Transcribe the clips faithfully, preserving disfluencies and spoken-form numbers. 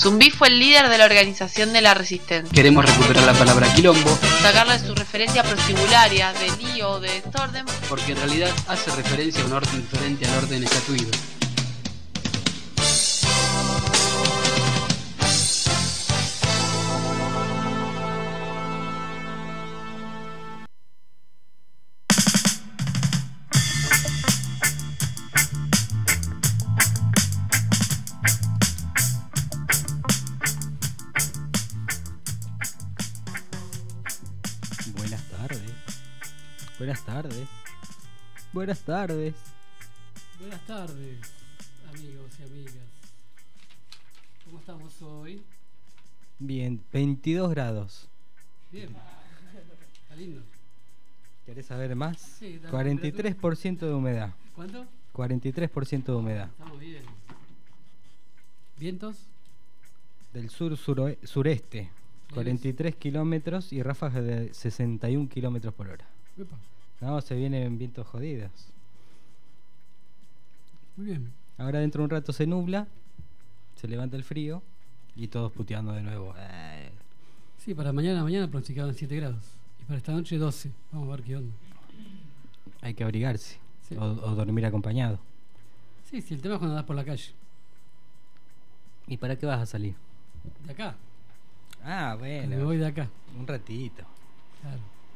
Zumbi fue el líder de la organización de la resistencia. Queremos recuperar la palabra quilombo, sacarle su referencia proscibularia de lío o de desorden, porque en realidad hace referencia a un orden diferente al orden estatuido. Buenas tardes. Buenas tardes. Buenas tardes, amigos y amigas. ¿Cómo estamos hoy? Bien, veintidós grados. Bien. Está lindo. ¿Querés saber más? Sí, dame cuarenta y tres por ciento de humedad. ¿Cuánto? cuarenta y tres por ciento de humedad. Estamos bien. ¿Vientos? Del sur suro- sureste. cuarenta y tres kilómetros y ráfagas de sesenta y un kilómetros por hora. Epa. No, se vienen vientos jodidos. Muy bien. Ahora dentro de un rato se nubla, se levanta el frío y todos puteando de nuevo. Eh. Sí, para mañana, mañana pronosticaban siete grados. Y para esta noche doce. Vamos a ver qué onda. Hay que abrigarse. Sí. O, o dormir acompañado. Sí, sí, el tema es cuando andás por la calle. ¿Y para qué vas a salir? De acá. Ah, bueno. Me voy de acá. Un ratito. Claro.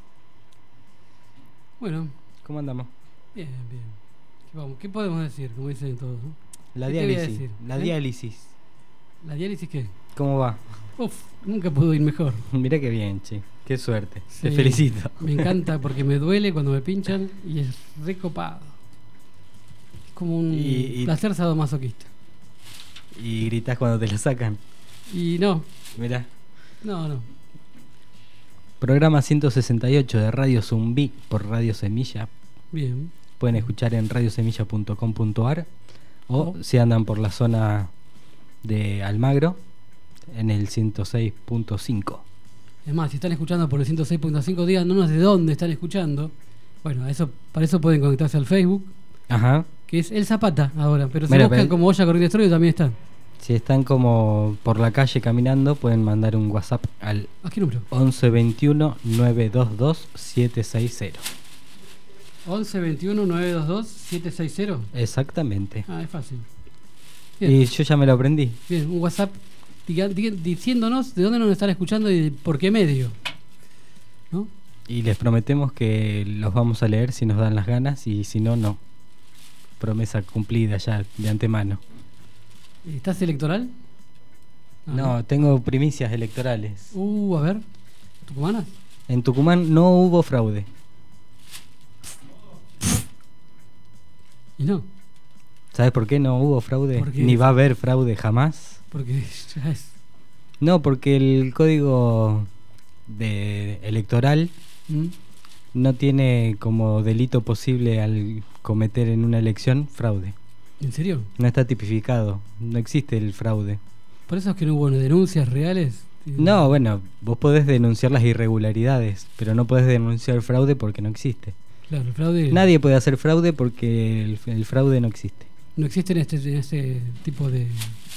Bueno, ¿Cómo andamos? bien, bien. ¿Qué, vamos? ¿Qué podemos decir? Como dicen todos, ¿no? La ¿Qué te voy a diálisis. decir? La ¿Eh? diálisis. ¿La diálisis qué? ¿Cómo va? Uf, nunca pudo ir mejor. Mirá qué bien, che. Qué suerte. Sí, Te felicito. Me encanta porque me duele cuando me pinchan y es recopado. Es como un Y- y- placer sadomasoquista. Y gritas cuando te la sacan. Y no, Mirá. no, no. Programa ciento sesenta y ocho de Radio Zumbi por Radio Semilla. Bien. Pueden escuchar en radiosemilla punto com punto ar o Oh. si andan por la zona de Almagro en el ciento seis punto cinco. Es más, si están escuchando por el ciento seis punto cinco, díganos de dónde están escuchando. Bueno, eso, para eso pueden conectarse al Facebook, Ajá. que es El Zapata ahora. Pero si Mira, buscan pero- como Olla Corriente Estéreo también está. Si están como por la calle caminando, pueden mandar un WhatsApp al ¿A qué número? once veintiuno nueve dos dos siete seis cero. once veintiuno nueve dos dos siete seis cero. Exactamente. Ah, es fácil. Bien. Y yo ya me lo aprendí. Bien, un WhatsApp diga- diga- diciéndonos de dónde nos están escuchando y de por qué medio. ¿No? Y les prometemos que los vamos a leer si nos dan las ganas y si no, no. Promesa cumplida ya de antemano. ¿Estás electoral? Ah, No, tengo primicias electorales. Uh, a ver. ¿Tucumanas? En Tucumán no hubo fraude. Y no, ¿Sabes por qué no hubo fraude? ¿Por qué? Ni va a haber fraude jamás. porque ya es. No, porque el código de electoral ¿Mm? no tiene como delito posible al cometer en una elección fraude. ¿En serio? No está tipificado, no existe el fraude. ¿Por eso es que no hubo denuncias reales? No, bueno, vos podés denunciar las irregularidades, pero no podés denunciar fraude porque no existe. Claro, el fraude. Nadie puede hacer fraude porque el, el fraude no existe. No existe en este, en este tipo de.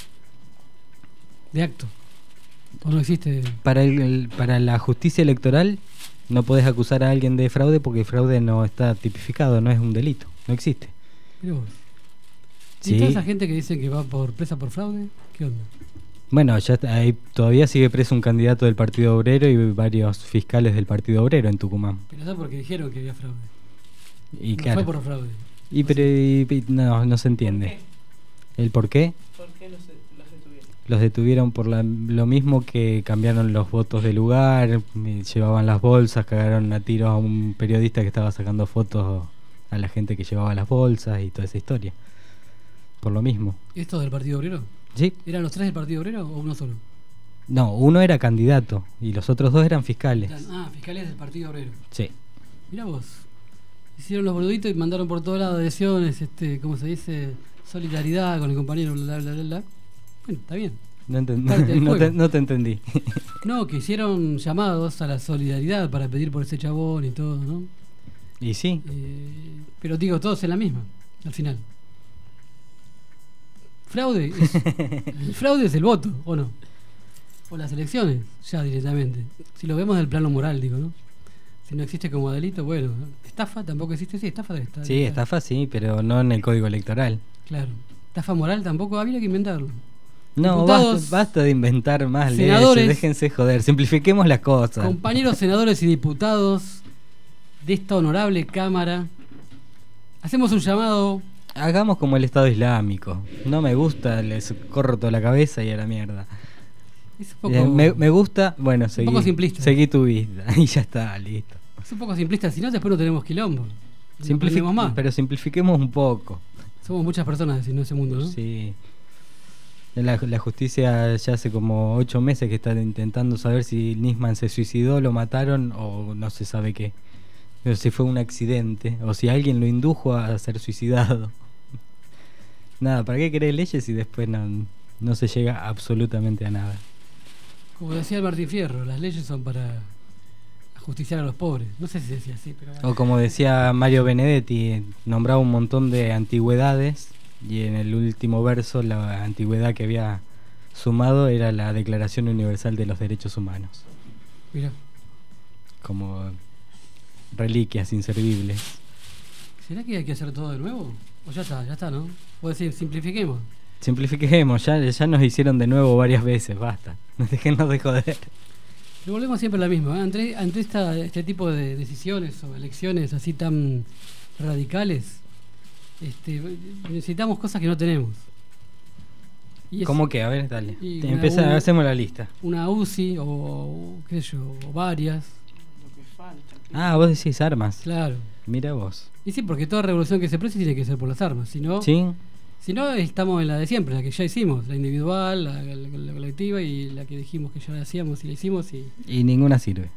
de acto. O no existe. Para, el, el- para la justicia electoral no podés acusar a alguien de fraude porque el fraude no está tipificado, no es un delito, no existe. Mirá vos. ¿Y Sí. toda esa gente que dice que va por presa por fraude? ¿Qué onda? Bueno, ya está- ahí todavía sigue preso un candidato del Partido Obrero y varios fiscales del Partido Obrero en Tucumán. Pero eso porque dijeron que había fraude. Y No claro, fue por fraude. y, pero, y- y- no, no se entiende. ¿El por qué? ¿Por qué los, los detuvieron? Los detuvieron por la- lo mismo que cambiaron los votos de lugar, eh, llevaban las bolsas, cagaron a tiros a un periodista que estaba sacando fotos a la gente que llevaba las bolsas y toda esa historia. Por lo mismo. ¿Esto del Partido Obrero? ¿Sí? ¿Eran los tres del Partido Obrero o uno solo? No, uno era candidato y los otros dos eran fiscales. Eran- ah, fiscales del Partido Obrero. Sí. Mirá vos. Hicieron los boluditos y mandaron por todos lados adhesiones, este, ¿cómo se dice? Solidaridad con el compañero, bla, bla, bla, bla. Bueno, está bien. No, enten- Parte del no, te, juego. no te entendí. No, que hicieron llamados a la solidaridad para pedir por ese chabón y todo, ¿no? Y sí, Eh, pero digo, todos en la misma, al final. Fraude es, el fraude es el voto, ¿o no? O las elecciones, ya directamente. Si lo vemos del plano moral, digo, ¿no? Si no existe como delito, bueno. Estafa tampoco existe, sí, estafa debe estar. Sí, estafa sí, pero no en el código electoral. Claro. Estafa moral tampoco habría que inventarlo. No, Diputados, basta, basta de inventar más senadores, leyes, déjense joder, simplifiquemos las cosas. Compañeros senadores y diputados de esta honorable Cámara, hacemos un llamado. Hagamos como el Estado Islámico. No me gusta, les corto la cabeza y a la mierda. Es un poco, Eh, me, me gusta, bueno, seguí, poco simplista. seguí tu vida y ya está, listo. es un poco simplista, si no después no tenemos quilombo. No Simplifi- aprendemos más. Pero simplifiquemos un poco. Somos muchas personas en ese mundo, ¿no? Sí. La, la justicia ya hace como ocho meses que está intentando saber si Nisman se suicidó, lo mataron o no se sabe qué. Pero si fue un accidente o si alguien lo indujo a ser suicidado. Nada, ¿para qué querer leyes si después no, no se llega absolutamente a nada? Como decía el Martín Fierro, las leyes son para justiciar a los pobres. No sé si decía así, pero... O como decía Mario Benedetti, nombraba un montón de antigüedades y en el último verso la antigüedad que había sumado era la Declaración Universal de los Derechos Humanos. Mirá. Como reliquias inservibles. ¿Será que hay que hacer todo de nuevo? O ya está, ya está, ¿no? Puedo decir, simplifiquemos. Simplifiquemos, ya, ya nos hicieron de nuevo varias veces, basta. Déjenos de joder. Pero volvemos siempre a la misma. ¿eh? Ante, ante esta, este tipo de decisiones o elecciones así tan radicales, este, necesitamos cosas que no tenemos. Y es ¿Cómo que? A ver, dale. y Te una- Empieza, un- hacemos la lista. Una U C I o, o qué sé yo, o varias. Lo que falta. Ah, vos decís armas. Claro. Mira vos. Y sí, porque toda revolución que se precie tiene que ser por las armas. Si no, ¿Sí? si no estamos en la de siempre, la que ya hicimos. La individual, la, la- la colectiva y la que dijimos que ya la hacíamos y la hicimos y... Y ninguna sirve.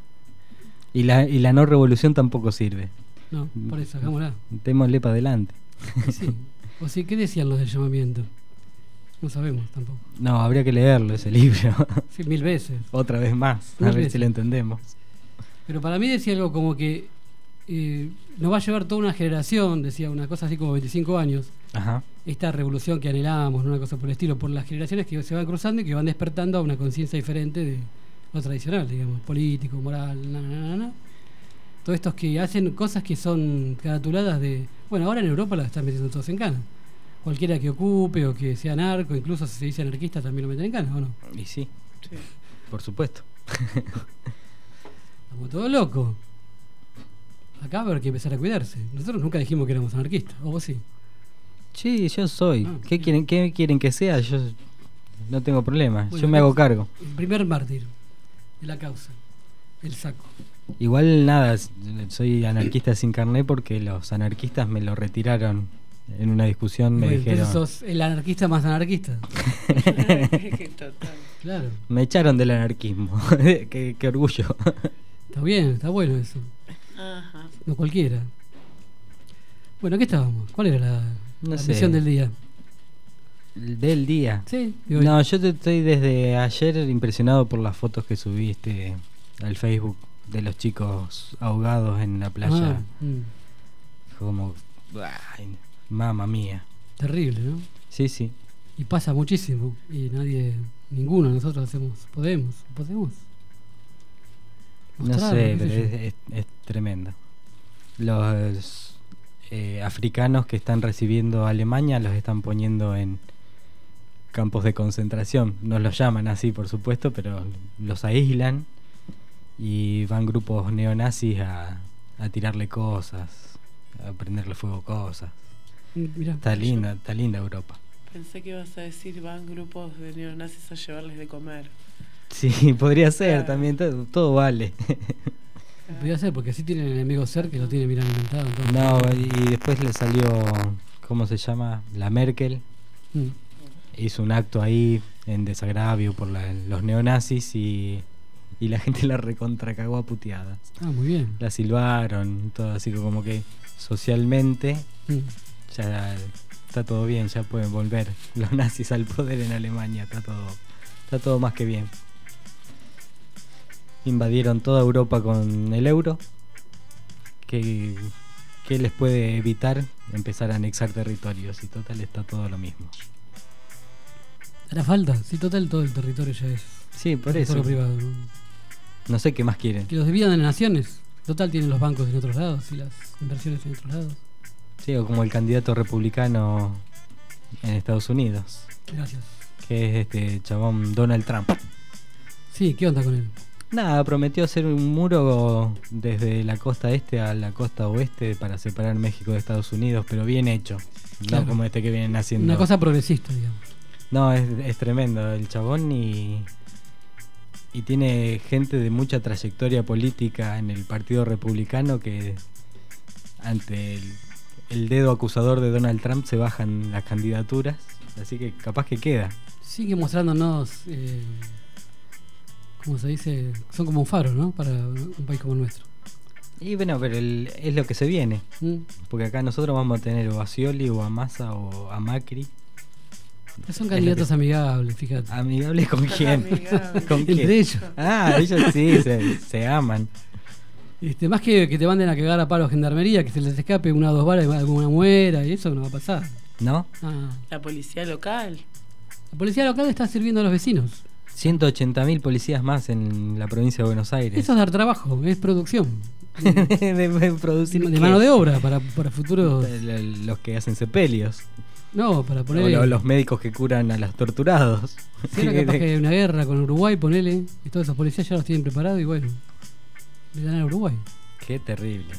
Y la, y la no revolución tampoco sirve. No, por eso, hagámosla. Démosle para adelante. Y sí. O sí, ¿qué decían los del llamamiento? No sabemos tampoco. No, habría que leerlo ese libro. Sí, mil veces. Otra vez más. A Mil ver veces. si lo entendemos. Pero para mí decía algo como que eh, nos va a llevar toda una generación, decía una cosa así como veinticinco años, Ajá. esta revolución que anhelamos, ¿no? Una cosa por el estilo, por las generaciones que se van cruzando y que van despertando a una conciencia diferente de lo tradicional, digamos, político, moral, na, na, na, na. Todos estos que hacen cosas que son caratuladas de... Bueno, ahora en Europa las están metiendo todos en cana. Cualquiera que ocupe o que sea narco, incluso si se dice anarquista también lo meten en cana, ¿o no? Y sí, Sí. por supuesto. Estamos todos locos. Acá va a haber que empezar a cuidarse. Nosotros nunca dijimos que éramos anarquistas, o vos sí. Sí, yo soy. Ah, ¿Qué bien. quieren, qué quieren que sea? Yo no tengo problema. Bueno, yo me hago cargo. El primer mártir de la causa, el saco. Igual nada, s- soy anarquista sin carné porque los anarquistas me lo retiraron en una discusión. Me Bueno, dijeron, entonces sos el anarquista más anarquista. Total. Claro. me echaron del anarquismo. qué, qué orgullo. Está bien, está bueno eso. Ajá. No cualquiera. Bueno, ¿qué estábamos? ¿Cuál era la, No la sé. misión del día? Del día. Sí, digo, No, yo te estoy desde ayer impresionado por las fotos que subiste al Facebook de los chicos ahogados en la playa. ah, mm, Como, ay, mamma mía. terrible, ¿no? Sí, sí. Y pasa muchísimo. Y nadie, ninguno de nosotros hacemos, podemos, podemos. No Mostrarlo, sé, qué pero sé es, yo. es, es tremendo. Los eh, africanos que están recibiendo a Alemania los están poniendo en campos de concentración. No los llaman así, por supuesto, pero los aíslan y van grupos neonazis a, a tirarle cosas, a prenderle fuego cosas. Mirá. Está linda, está linda Europa. Pensé que ibas a decir van grupos de neonazis a llevarles de comer. Sí, podría ser Claro. también, todo, todo vale. Podría ser, porque así tienen enemigos cerca que lo tienen bien alimentado. entonces- No, y después le salió, ¿cómo se llama? La Merkel. Mm. Hizo un acto ahí en desagravio por la- los neonazis y, y la gente la recontracagó a puteadas. Ah, muy bien. La silbaron, todo así como que socialmente Mm. ya está todo bien, ya pueden volver los nazis al poder en Alemania, está todo, está todo más que bien. Invadieron toda Europa con el euro. ¿Qué, qué les puede evitar empezar a anexar territorios? Y total está todo lo mismo. ¿Hará falta? Sí, total, todo el territorio ya es Sí, por eso. territorio privado, ¿no? No sé qué más quieren. Que los dividan en naciones. Total, tienen los bancos en otros lados y las inversiones en otros lados. Sí, o como el candidato republicano en Estados Unidos, Gracias. que es este chabón Donald Trump. Sí, ¿qué onda con él? Nada, prometió hacer un muro desde la costa este a la costa oeste para separar México de Estados Unidos, pero bien hecho. Claro. No como este que vienen haciendo. Una cosa progresista, digamos. No, es, es tremendo el chabón y, y tiene gente de mucha trayectoria política en el Partido Republicano que ante el, el dedo acusador de Donald Trump se bajan las candidaturas, así que capaz que queda. Sigue mostrándonos, eh, ¿cómo se dice? Son como un faro, ¿no? Para un país como el nuestro. Y bueno, pero el- es lo que se viene, ¿Mm? porque acá nosotros vamos a tener o a Scioli o a Massa o a Macri. Son candidatos que- amigables, fíjate. ¿Amigables con quién? Amigables. ¿Con quién? Entre ellos. Ah, ellos sí, se, se aman. Este, más que que te manden a cagar a palo a gendarmería, que se les escape una o dos balas y alguna muera, y eso no va a pasar. ¿No? Ah, La policía local. la policía local está sirviendo a los vecinos. ciento ochenta mil policías más en la provincia de Buenos Aires. Eso es dar trabajo, es producción. de, de producir De qué? mano de obra para, para futuros. L- Los que hacen sepelios. No, para O poner. lo- los médicos que curan a los torturados. Si era capaz que hay una guerra con Uruguay, ponele. Y todos esos policías ya los tienen preparados y bueno. Le dan a Uruguay. Qué terrible.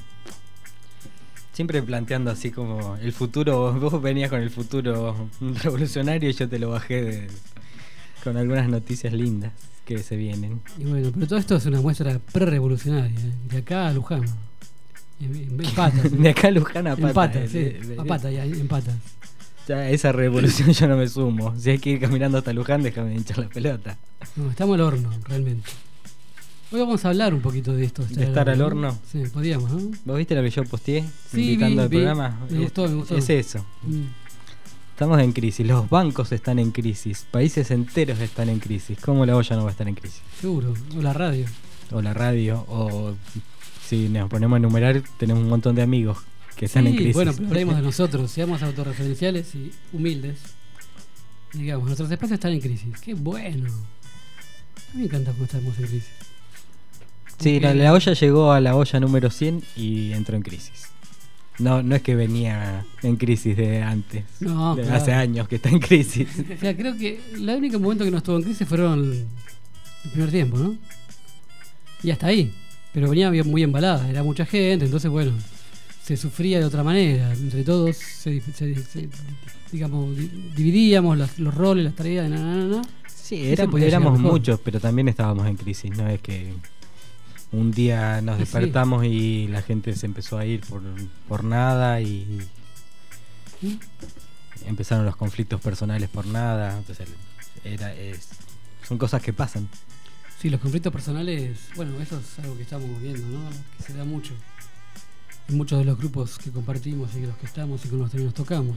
Siempre planteando así como el futuro. Vos venías con el futuro revolucionario y yo te lo bajé de- con algunas noticias lindas que se vienen. Y bueno, pero todo esto es una muestra pre-revolucionaria. ¿eh? De acá a Luján. En, en- en patas. De acá a Luján a En pata. patas, eh, sí. eh, A patas, ya, en patas. Ya a esa revolución yo no me sumo. Si hay que ir caminando hasta Luján, déjame hinchar la pelota. No, estamos al horno, realmente. Hoy vamos a hablar un poquito de esto. ¿De estar al horno? Sí, podíamos, ¿no? ¿Vos viste lo que yo posteé? Sí, invitando vi, al vi. programa. Me Es- gustó, me gustó. Es eso. Mm. Estamos en crisis. Los bancos están en crisis. Países enteros están en crisis. ¿Cómo la olla no va a estar en crisis? Seguro. O la radio. O la radio. O si nos ponemos a enumerar, tenemos un montón de amigos que están en Sí, crisis. bueno, pero hablemos de nosotros. Seamos autorreferenciales y humildes. Digamos, nuestros espacios están en crisis. ¡Qué bueno! A mí me encanta cuando estamos en crisis. Sí, la, Porque- la olla llegó a la olla número cien y entró en crisis. No, no es que venía en crisis de antes. No, de claro. hace años que está en crisis. O sea, creo que el único momento que no estuvo en crisis fueron el, el primer tiempo, ¿no? Y hasta ahí. Pero venía bien- muy embalada, era mucha gente, entonces, bueno, se sufría de otra manera. Entre todos, se, se- se- digamos, di- dividíamos las- los roles, las tareas, na, na, na, na. Sí, Y se éramos, podía éramos llegar mejor. muchos, pero también estábamos en crisis. No es que un día nos Y sí. despertamos y la gente se empezó a ir por, por nada y ¿Mm? empezaron los conflictos personales por nada. Entonces, era, es, son cosas que pasan. Sí, los conflictos personales, bueno, eso es algo que estamos viendo, ¿no? Que se da mucho. En muchos de los grupos que compartimos y en los que estamos y con los que nos tocamos.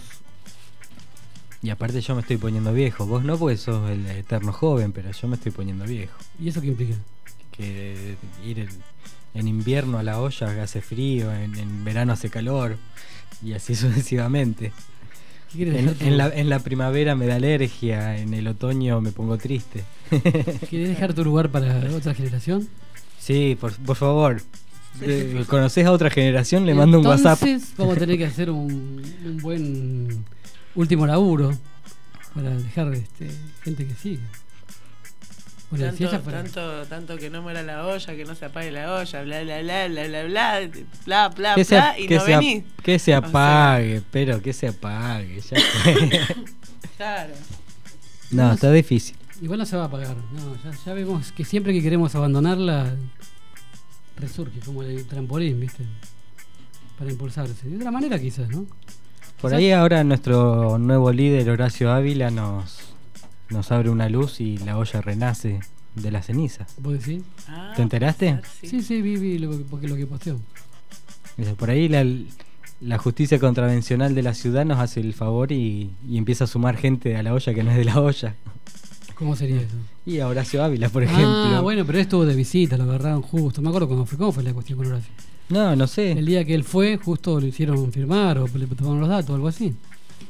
Y aparte yo me estoy poniendo viejo. Vos no, porque sos el eterno joven, pero yo me estoy poniendo viejo. ¿Y eso qué implica? Que ir en, en invierno a la olla que hace frío, en, en verano hace calor y así sucesivamente. ¿Qué quieres En, dejar tu, en la, en la primavera me da alergia, en el otoño me pongo triste. ¿querés dejar tu lugar para otra generación? Sí, por, por favor. Eh, ¿Conocés a otra generación? Le mando un WhatsApp. Entonces vamos a tener que hacer un, un buen último laburo para dejar este, gente que siga. Bueno, si Tanto, ella fuera- tanto, tanto que no muera la olla, que no se apague la olla, bla, bla, bla, bla, bla, bla, bla, bla, Que se, bla, y que no se ap- venís. que se O apague, pero que se apague. Ya fue. Claro. No, está difícil. Igual no se va a apagar. No, ya, ya vemos que siempre que queremos abandonarla, resurge como el trampolín, ¿viste? Para impulsarse. De otra manera quizás, ¿no? Por Quizás- ahí ahora nuestro nuevo líder, Horacio Ávila, nos, nos abre una luz y la olla renace de las cenizas. ¿Vos decís? Ah, ¿Te enteraste? puede ser, Sí, sí, vi, vi lo, que- porque lo que posteó. Dice, por ahí la, la justicia contravencional de la ciudad nos hace el favor y, y empieza a sumar gente a la olla que no es de la olla. ¿Cómo sería eso? Y a Horacio Ávila, por ejemplo. Ah, bueno, pero él estuvo de visita, lo agarraron justo. Me acuerdo cómo fue, cómo fue la cuestión con Horacio. No, no sé. El día que él fue, justo lo hicieron firmar o le tomaron los datos o algo así.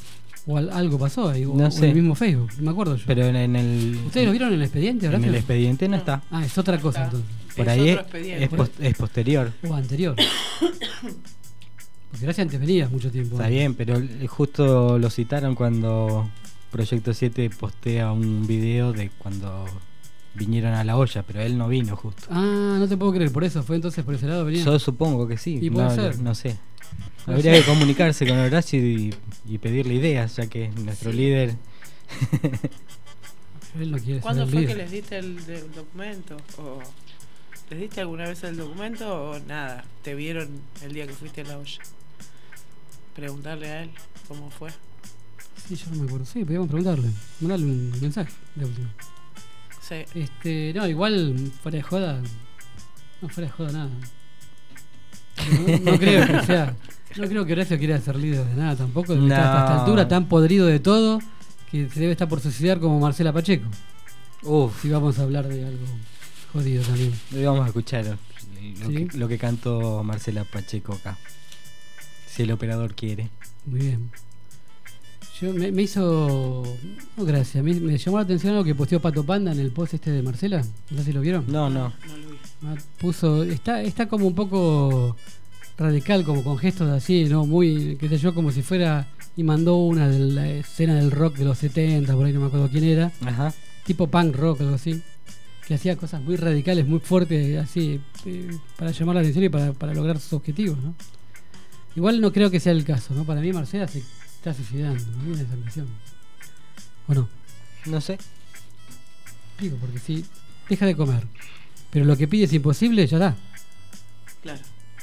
O al- algo pasó ahí, o, No o sé. en el mismo Facebook, no me acuerdo yo. Pero en, en el ¿Ustedes lo vieron en el expediente, en Horacio? el expediente no No. está. Ah, es otra cosa Está. entonces. Por Es ahí otro es, expediente. es pos- es posterior. O anterior. Porque Horacio antes venía mucho tiempo. Está bien, pero el- justo lo citaron cuando Proyecto siete postea un video de cuando vinieron a La Olla, pero él no vino justo. Ah, no te puedo creer, por eso fue entonces por ese lado venía. Yo supongo que sí. Y puede no, ser. no sé. Puede Habría ser. que comunicarse con Horacio y, y pedirle ideas, ya que es nuestro Sí. líder. Él no quiere ¿Cuándo ser el fue líder. que les diste el, de- el documento? ¿O ¿Les diste alguna vez el documento o nada? ¿Te vieron el día que fuiste a La Olla? Preguntarle a él cómo fue. Sí, yo no me acuerdo. Sí, podíamos preguntarle. Mandarle un mensaje de última. Sí. Este, no, igual fuera de joda. No, fuera de joda nada. No, no creo que sea. No creo que Horacio quiera ser líder de nada tampoco. No. Está hasta esta altura tan podrido de todo que se debe estar por suicidar como Marcela Pacheco. Uf, Si vamos a hablar de algo jodido también. hoy vamos a escuchar lo, Sí. que, lo que cantó Marcela Pacheco acá. Si el operador quiere. Muy bien. Yo me, me hizo. No, gracias. Me, me llamó la atención algo que posteó Pato Panda en el post este de Marcela. No sé si lo vieron. No, no. No lo vi. Ah, puso. Está, está como un poco radical, como con gestos así, ¿no? Muy, qué sé yo, como si fuera. Y mandó una de la escena del rock de los setenta, por ahí no me acuerdo quién era. Ajá. Tipo punk rock, algo así. Que hacía cosas muy radicales, muy fuertes, así, eh, para llamar la atención y para, para lograr sus objetivos, ¿no? Igual no creo que sea el caso, ¿no? Para mí Marcela se está suicidando, ¿no? Tiene esa impresión. ¿O no? No sé. Digo, porque si deja de comer, pero lo que pide es imposible, ya está. Claro.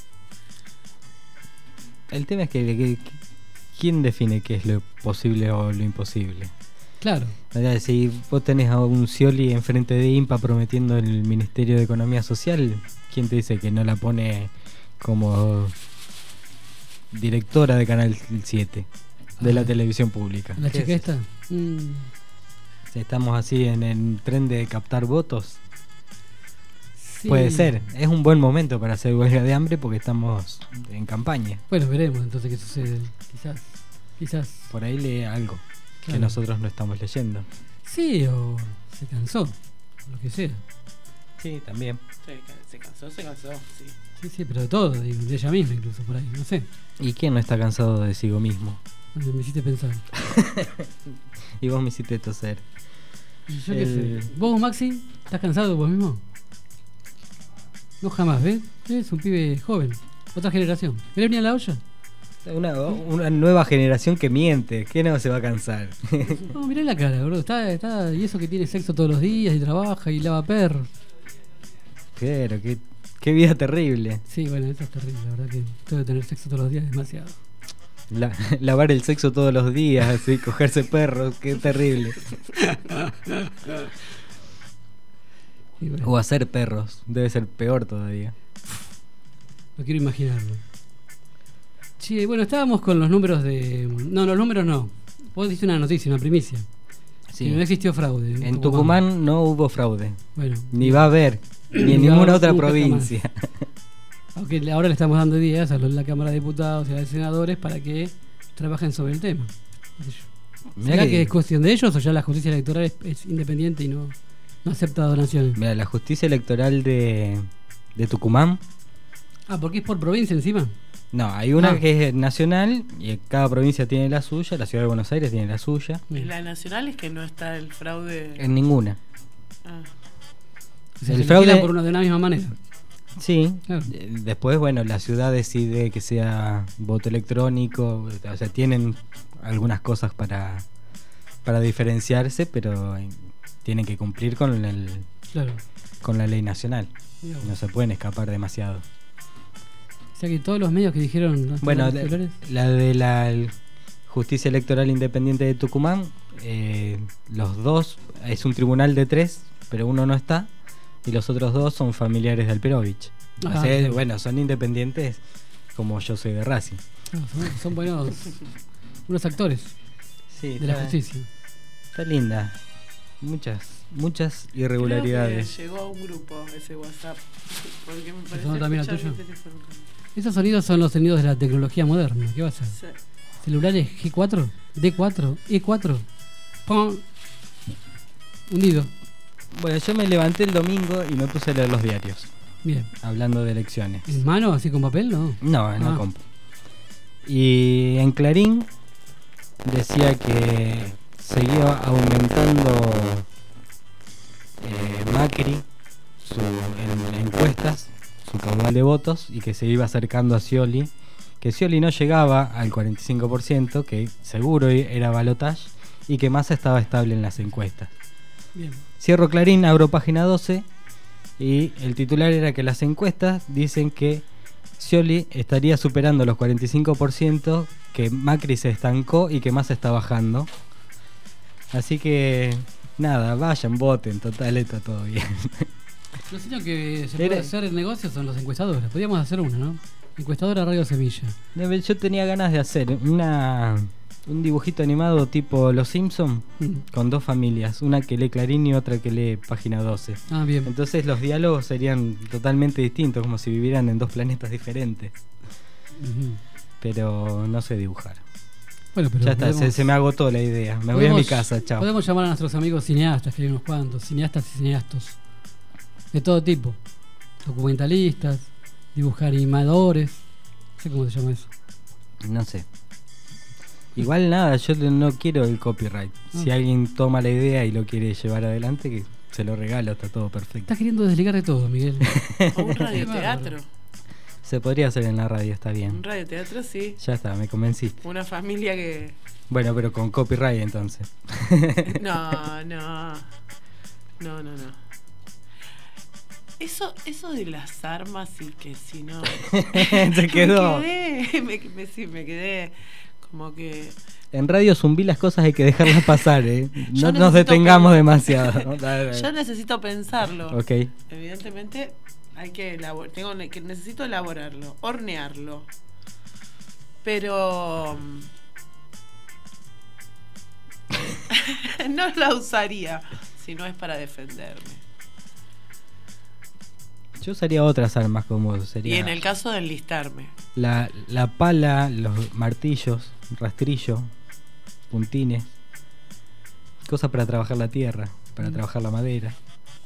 El tema es que, que- ¿quién define qué es lo posible o lo imposible? Claro. O sea, si vos tenés a un Scioli enfrente de INPA prometiendo el Ministerio de Economía Social, ¿quién te dice que no la pone como directora de Canal siete de la Ah, televisión pública? La ¿Qué chica es esta. Mm, eso? Si estamos así en el tren de captar votos, sí. puede ser. Es un buen momento para hacer huelga de hambre porque estamos en campaña. Bueno, veremos entonces qué sucede. Quizás. Quizás. Por ahí lee algo que Claro. nosotros no estamos leyendo. Sí, o se cansó. Lo que sea. Sí, también. Se, se cansó, se cansó. Sí. Sí, sí, pero de todo, digo, de ella misma incluso por ahí, no sé. ¿Y quién no está cansado de sí mismo? Me hiciste pensar. Y vos me hiciste toser. Y yo qué El- sé. ¿Vos, Maxi, estás cansado de vos mismo? No jamás, ¿ves? Es un pibe joven, otra generación. ¿Querés venir a La Olla? Una, una nueva generación que miente, que no se va a cansar. No, mirá la cara, bro. Está, está, y eso que tiene sexo todos los días y trabaja y lava perros. Pero, qué, qué vida terrible. Sí, bueno, eso es terrible, la verdad que esto de tener sexo todos los días es demasiado. La- lavar el sexo todos los días, así, cogerse perros, qué terrible. Y bueno, O hacer perros, debe ser peor todavía. no quiero imaginarlo. Sí, bueno, estábamos con los números de... No, los números no. Vos diste una noticia, una primicia. Sí. Que no existió fraude. En Tucumán no hubo fraude, Bueno, ni va a haber, ni en Ni va a ninguna haber otra nunca provincia. aunque le- ahora le estamos dando ideas a los de la Cámara de Diputados y a los senadores para que trabajen sobre el tema. Qué sé yo. Mirá ¿Será que- que es cuestión de ellos o ya la justicia electoral es, es independiente y no, no acepta donaciones? Mira, la justicia electoral de, de Tucumán, Ah, porque es por provincia encima. no, hay una Ah. que es nacional y cada provincia tiene la suya, la ciudad de Buenos Aires tiene la suya, En la nacional es que no está el fraude. en ninguna. Ah, O sea, el se fraude- legisla por una, de una misma manera. Sí, Claro. eh, después, bueno, la ciudad decide que sea voto electrónico, o sea, tienen algunas cosas para, para diferenciarse, pero eh, tienen que cumplir con, el, Claro. con la ley nacional, Mirá vos. no se pueden escapar demasiado. O sea que todos los medios que dijeron los Bueno, senadores la, populares- la de la el- Justicia Electoral Independiente de Tucumán, eh, los dos, es un tribunal de tres, pero uno no está, y los otros dos son familiares de Alperovich. Ah, O sea, bien. bueno, son independientes como yo soy de Racing. no, son, son buenos unos actores Sí, de la está, justicia. está linda. Muchas, muchas creo irregularidades. que llegó a un grupo ese WhatsApp. Porque me ¿Sonó pareció también al escuchar tuyo? que ese fue un- Esos sonidos son los sonidos de la tecnología moderna. ¿Qué va a hacer? Sí. celulares G cuatro, D cuatro, E cuatro. ¡Pum! Hundido. Bueno, yo me levanté el domingo y me puse a leer los diarios, Bien. hablando de elecciones. ¿En mano, así con papel? No. No, en la Ah. compu. Y en Clarín decía que seguía aumentando eh, Macri su, en encuestas, su caudal de votos, y que se iba acercando a Scioli, que Scioli no llegaba al cuarenta y cinco por ciento, que seguro era balotage, y que Massa estaba estable en las encuestas. Bien. Cierro Clarín, abro página doce, y el titular era que las encuestas dicen que Scioli estaría superando los cuarenta y cinco por ciento, que Macri se estancó y que Massa está bajando. Así que nada, vayan, voten, total, está todo bien. Lo sino que se Era- puede hacer en negocios son los encuestadores. Podríamos hacer una, ¿no? Encuestadora Radio Semilla. Yo tenía ganas de hacer una un dibujito animado tipo Los Simpson, Mm. con dos familias, una que lee Clarín y otra que lee página doce. Ah, bien. Entonces los diálogos serían totalmente distintos, como si vivieran en dos planetas diferentes. Ujú. Pero no sé dibujar. Bueno, pero Ya está, podemos- se, se me agotó la idea. Me voy a mi podemos- casa, chao. Podemos llamar a nuestros amigos cineastas, que hay unos cuantos, cineastas y cineastos. De todo tipo. Documentalistas, dibujar animadores. No sé cómo se llama eso. No sé. Igual nada, yo no quiero el copyright. Si Ah. alguien toma la idea y lo quiere llevar adelante, que se lo regalo, está todo perfecto. Estás queriendo desligar de todo, Miguel. O un radioteatro. Se podría hacer en la radio, está Un bien. radioteatro, sí. Ya está, me convenciste. Una familia que. Bueno, pero con copyright entonces. No, no. No, no, no. Eso, eso de las armas y que si no. Se quedó. Me quedé. Me, me- sí, me quedé como que. En Radio Zumbí las cosas hay que dejarlas pasar, ¿eh? Yo No nos necesito detengamos pensar. demasiado. Dale, dale. Yo necesito pensarlo. Ok. Evidentemente hay que elaborar, tengo ne- que necesito elaborarlo, hornearlo. Pero mm, no la usaría si no es para defenderme. Yo usaría otras armas como sería Y en el caso de enlistarme. la, la pala, los martillos, rastrillo, puntines, cosas para trabajar la tierra, para Mm. trabajar la madera.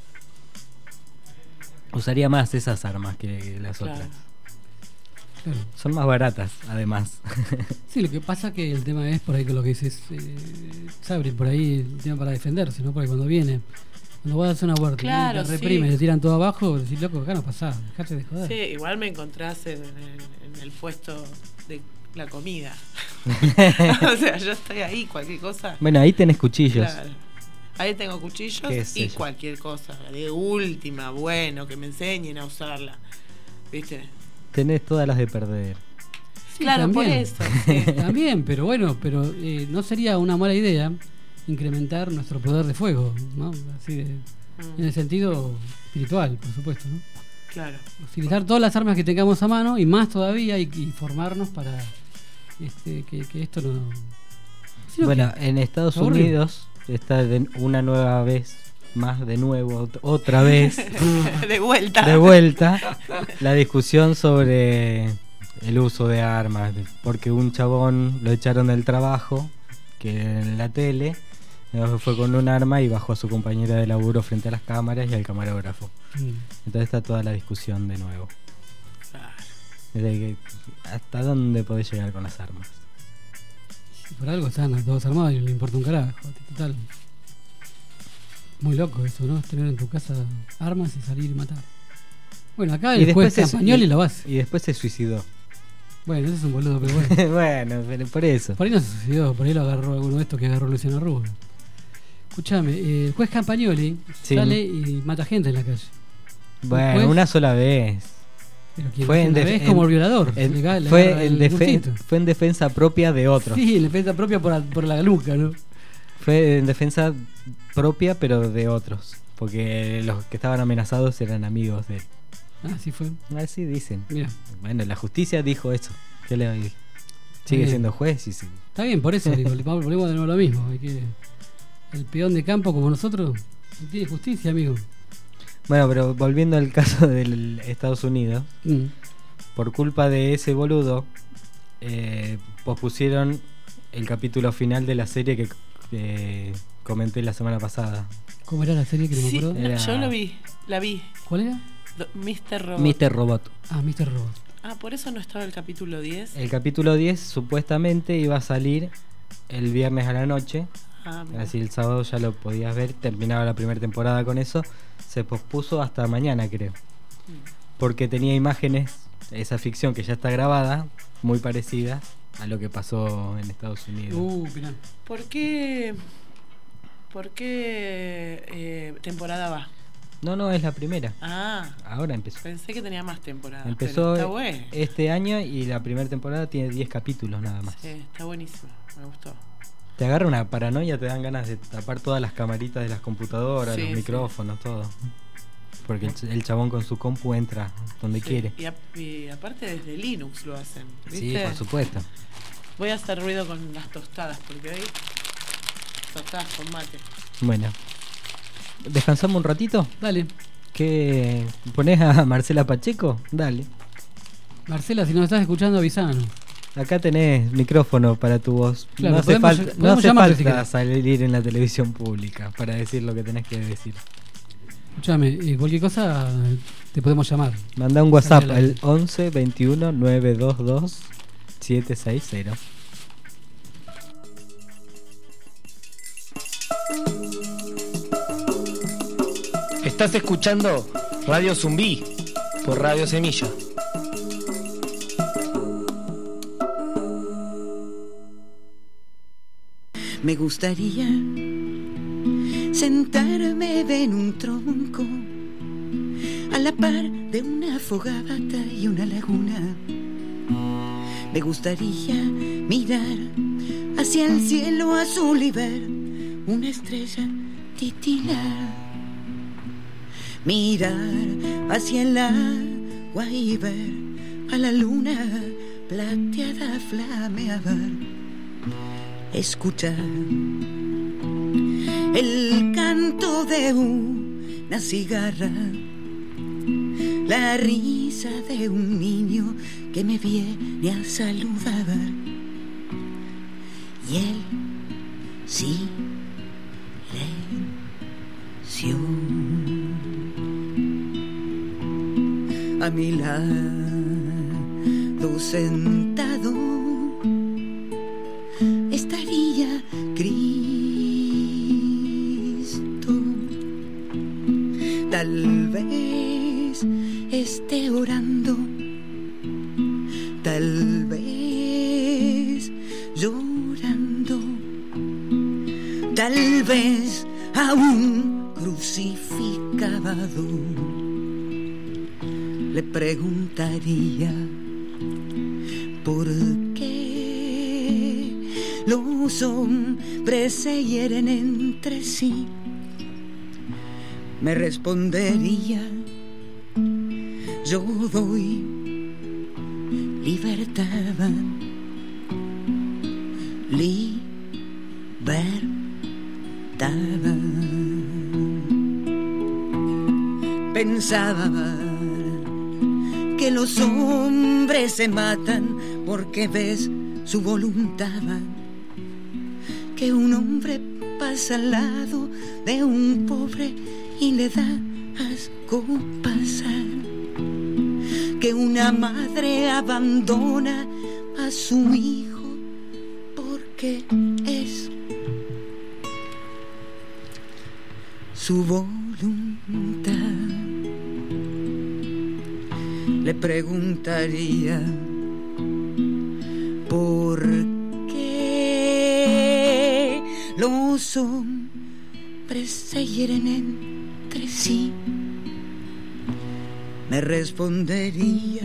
Usaría más esas armas que, que las Claro. otras. Claro. Son más baratas, además. Sí, lo que pasa que el tema es por ahí con lo que dices, eh, Sabri, por ahí el tema para defenderse, ¿no? Porque cuando viene, cuando vas a hacer una huerta, Claro, y te reprimen, sí. le tiran todo abajo, decís, loco, acá no pasa, dejate de joder. Sí, igual me encontrás en, en- en el puesto de la comida. O sea, yo estoy ahí, cualquier cosa. Bueno, ahí tenés cuchillos. Claro. Ahí tengo cuchillos Qué sé y yo. cualquier cosa. De última, bueno, que me enseñen a usarla. ¿Viste? Tenés todas las de perder. Sí, claro, por también. eso. sí. También, pero bueno, pero eh, no sería una mala idea incrementar nuestro poder de fuego, ¿no? Así de, en Mm, el sentido espiritual, por supuesto, ¿no? claro. Utilizar todas las armas que tengamos a mano y más todavía y, y formarnos para este, que, que esto no... sino Bueno, que- en Estados está aburrido. Unidos está de una nueva vez, más de nuevo, ot- otra vez, De vuelta. de vuelta, la discusión sobre el uso de armas. Porque un chabón lo echaron del trabajo, que en la tele, eh, fue con un arma y bajó a su compañera de laburo frente a las cámaras y al camarógrafo. Mm. Entonces está toda la discusión de nuevo. Claro. Es de que, ¿hasta dónde podés llegar con las armas? Y por algo están todos armados y no le importa un carajo, total. Muy loco eso, ¿no? Tener en tu casa armas y salir y matar. Bueno, acá Y el juez después se- Campagnoli y- lo hace. Y después se suicidó. Bueno, ese es un boludo, pero bueno. Bueno, pero por eso. Por ahí no se suicidó, por ahí lo agarró alguno de estos que agarró Luciano Rubio. Escuchame, eh, el juez Campagnoli Sí. sale y mata gente en la calle. Bueno, Después- una sola vez. Pero quien Fue fue en una def- vez en- como el violador. En- le ga- le fue, agarra en el defen- gustito. fue en defensa propia de otro. Sí, en defensa propia por, por la nuca, ¿no? Fue en defensa propia, pero de otros. Porque los que estaban amenazados eran amigos de él. Ah, sí fue. Así dicen. Mira, Bueno, la justicia dijo eso. ¿Qué le sigue bien. siendo juez y sí. está bien, por eso digo, le- volvemos de nuevo a lo mismo. Hay que, el peón de campo como nosotros no tiene justicia, amigo. Bueno, pero volviendo al caso de Estados Unidos, Mm. por culpa de ese boludo, eh, pospusieron el capítulo final de la serie que eh, comenté la semana pasada. ¿Cómo era la serie que no me Sí, acuerdo? no, Era- yo lo vi, la vi. ¿Cuál era? Do- mister Robot. mister Robot. Ah, mister Robot. Ah, por eso no estaba el capítulo diez. El capítulo diez supuestamente iba a salir el viernes a la noche. Ah, mira. Así el sábado ya lo podías ver. Terminaba la primera temporada con eso. Se pospuso hasta mañana, creo. Porque tenía imágenes, esa ficción que ya está grabada, muy parecida a lo que pasó en Estados Unidos. Uh, mirá. ¿Por qué, por qué eh, temporada va? No, no, es la primera. Ah, Ahora empezó. pensé que tenía más temporadas. Empezó pero está bueno. este año y la primera temporada tiene diez capítulos nada más. Sí, está buenísimo, me gustó. Te agarra una paranoia, te dan ganas de tapar todas las camaritas de las computadoras, Sí, los sí. micrófonos, todo. Porque el, ch- el chabón con su compu entra donde Sí, quiere. Y, a- y aparte desde Linux lo hacen. ¿viste? Sí, por supuesto. Voy a hacer ruido con las tostadas, porque hoy tostadas con mate. Bueno, ¿descansamos un ratito? Dale. ¿Qué? ¿Ponés a Marcela Pacheco? Dale. Marcela, si nos estás escuchando, avisanos. Acá tenés micrófono para tu voz. Claro, no hace podemos- falta, no podemos hace llamarte si falta querés. salir en la televisión pública para decir lo que tenés que decir. Escúchame, eh, cualquier cosa eh, te podemos llamar. Manda un WhatsApp Dale, al dale. once veintiuno novecientos veintidós setecientos sesenta. Estás escuchando Radio Zumbí por Radio Semilla. Me gustaría sentarme en un tronco a la par de una fogata y una laguna. Me gustaría mirar hacia el cielo azul y ver una estrella titilar. Mirar hacia el agua y ver a la luna plateada flamear. Escuchar el canto de una cigarra, la risa de un niño que me viene a saludar y el silencio a mi lado sentado estaría Cristo. Tal vez esté orando, tal vez llorando, tal vez aún crucificado. Le preguntaría por qué los hombres se hieren entre sí. Me respondería: yo doy libertad, libertad. Pensaba que los hombres se matan porque ves su voluntad, que un hombre pasa al lado de un pobre y le da asco pasar, que una madre abandona a su hijo porque es su voluntad. Le preguntaría por qué los hombres se hieren entre sí. Me respondería: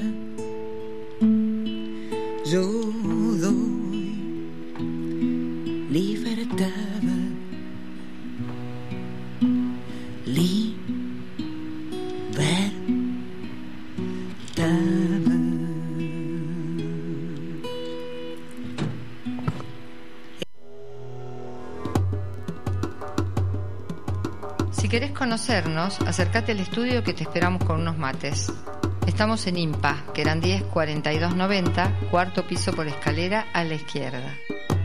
yo doy libertad, libertad. Si querés conocernos, acércate al estudio que te esperamos con unos mates. Estamos en IMPA, Querandíes cuarenta y dos noventa, cuarto piso por escalera a la izquierda.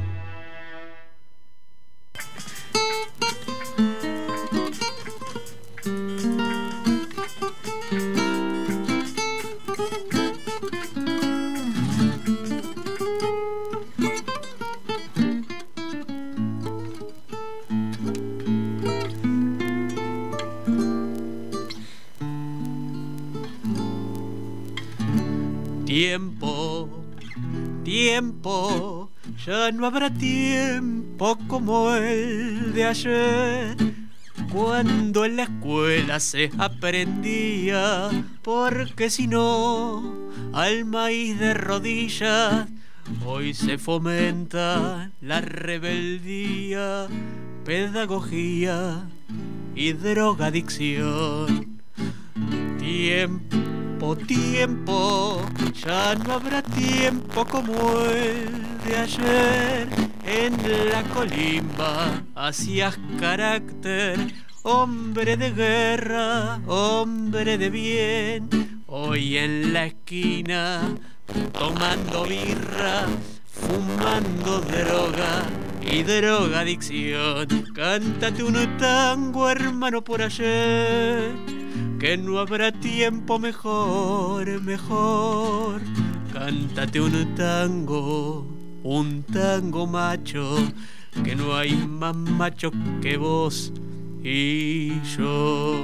Tiempo, tiempo, ya no habrá tiempo como el de ayer, cuando en la escuela se aprendía, porque si no, al maíz de rodillas, hoy se fomenta la rebeldía, pedagogía y drogadicción. Tiempo, tiempo, ya no habrá tiempo como el de ayer. En la colimba hacías carácter, hombre de guerra, hombre de bien. Hoy en la esquina, tomando birra, fumando droga y drogadicción. Cántate un tango, hermano, por ayer, que no habrá tiempo mejor, mejor. Cántate un tango, un tango macho, que no hay más macho que vos y yo.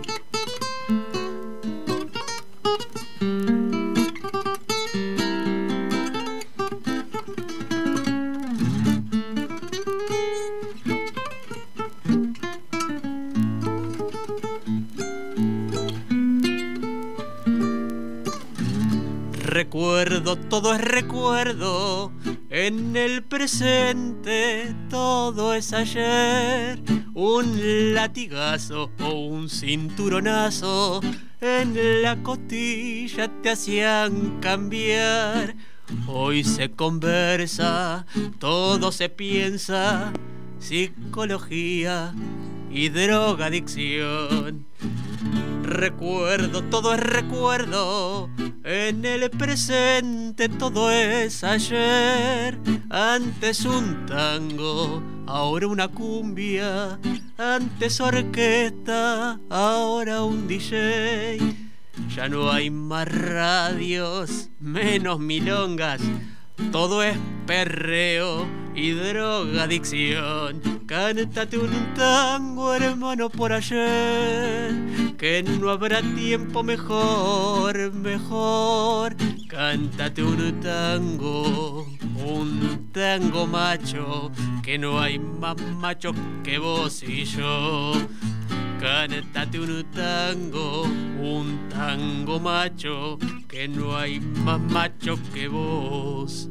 Recuerdo, todo es recuerdo, en el presente todo es ayer. Un latigazo o un cinturonazo en la costilla te hacían cambiar. Hoy se conversa, todo se piensa, psicología y drogadicción. Recuerdo, todo es recuerdo, en el presente todo es ayer. Antes un tango, ahora una cumbia. Antes orquesta, ahora un D J. Ya no hay más radios, menos milongas. Todo es perreo y drogadicción. Cántate un tango, hermano, por ayer, que no habrá tiempo mejor, mejor. Cántate un tango, un tango macho, que no hay más macho que vos y yo. Cántate un tango, un tango macho, que no hay más macho que vos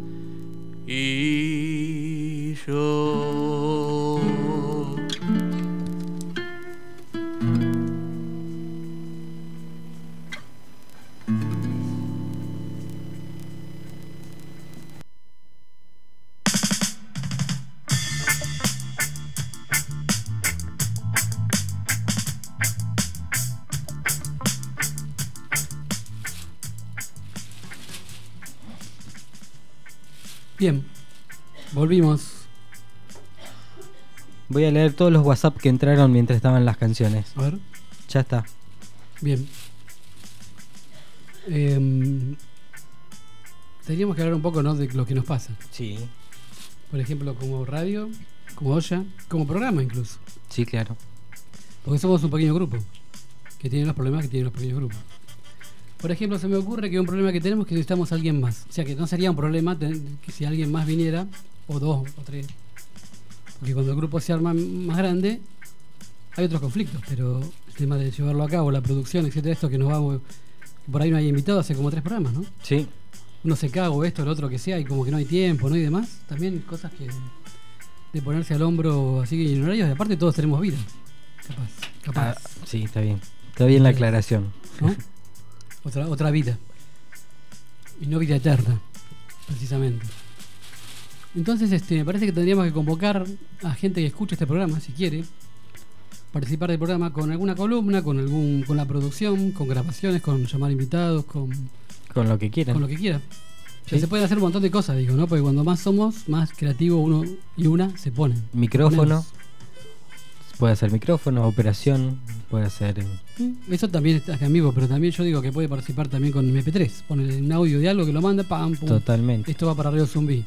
y yo. Bien, volvimos. Voy a leer todos los WhatsApp que entraron mientras estaban las canciones. A ver. Ya está. Bien. Eh, tendríamos que hablar un poco, ¿no?, de lo que nos pasa. Sí. Por ejemplo, como radio, como olla, como programa incluso. Sí, claro. Porque somos un pequeño grupo que tiene los problemas que tienen los pequeños grupos. Por ejemplo, se me ocurre que un problema que tenemos es que necesitamos a alguien más. O sea, que no sería un problema tener, que si alguien más viniera, o dos, o tres. Porque cuando el grupo se arma más grande, hay otros conflictos, pero el tema de llevarlo a cabo, la producción, etcétera, esto que nos vamos... Por ahí no hay invitados hace como tres programas, ¿no? Sí. Uno se caga, o esto, lo otro que sea, y como que no hay tiempo, ¿no? Y demás. También cosas que... de ponerse al hombro así en horarios, y aparte todos tenemos vida. Capaz. Capaz. Ah, sí, está bien. Está bien la aclaración. ¿No? Otra, otra vida. Y no vida eterna, precisamente. Entonces, este, me parece que tendríamos que convocar a gente que escuche este programa, si quiere, participar del programa con alguna columna, con algún, con la producción, con grabaciones, con llamar invitados, con, Con lo que quieran. con lo que quiera. Sí. Se puede hacer un montón de cosas, digo, ¿no? Porque cuando más somos, más creativo uno y una se ponen. Micrófono. Ponemos. Puede hacer micrófono, operación, puede hacer... eh, Eso también está en vivo, pero también yo digo que puede participar también con eme pe tres. Ponerle un audio de algo que lo manda, pam, pum. Totalmente. Esto va para Radio Zumbi.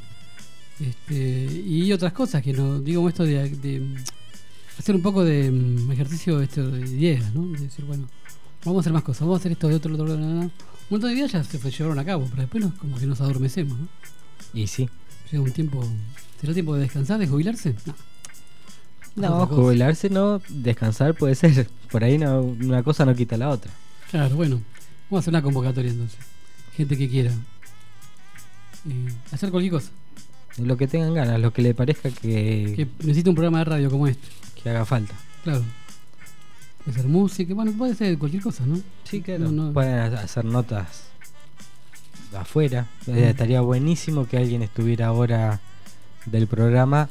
Este, y otras cosas que no, digo, esto de, de hacer un poco de mm, ejercicio esto de ideas, ¿no? De decir, bueno, vamos a hacer más cosas, vamos a hacer esto de otro, otro, otro, otro. Un montón de ideas ya se llevaron a cabo, pero después nos, como que nos adormecemos, ¿no? Y sí. Llega un tiempo, ¿será tiempo de descansar, de jubilarse? No. No, Otra cosa. jubilarse no, descansar puede ser. Por ahí no, una cosa no quita la otra. Claro, bueno, vamos a hacer una convocatoria entonces. Gente que quiera eh, hacer cualquier cosa, Lo que tengan ganas, lo que le parezca que, que necesite un programa de radio como este. que haga falta. Claro. Puede ser música, bueno, puede ser cualquier cosa, ¿no? Sí, claro. No, no. Pueden ha- hacer notas afuera. Eh, Mm. Estaría buenísimo que alguien estuviera ahora del programa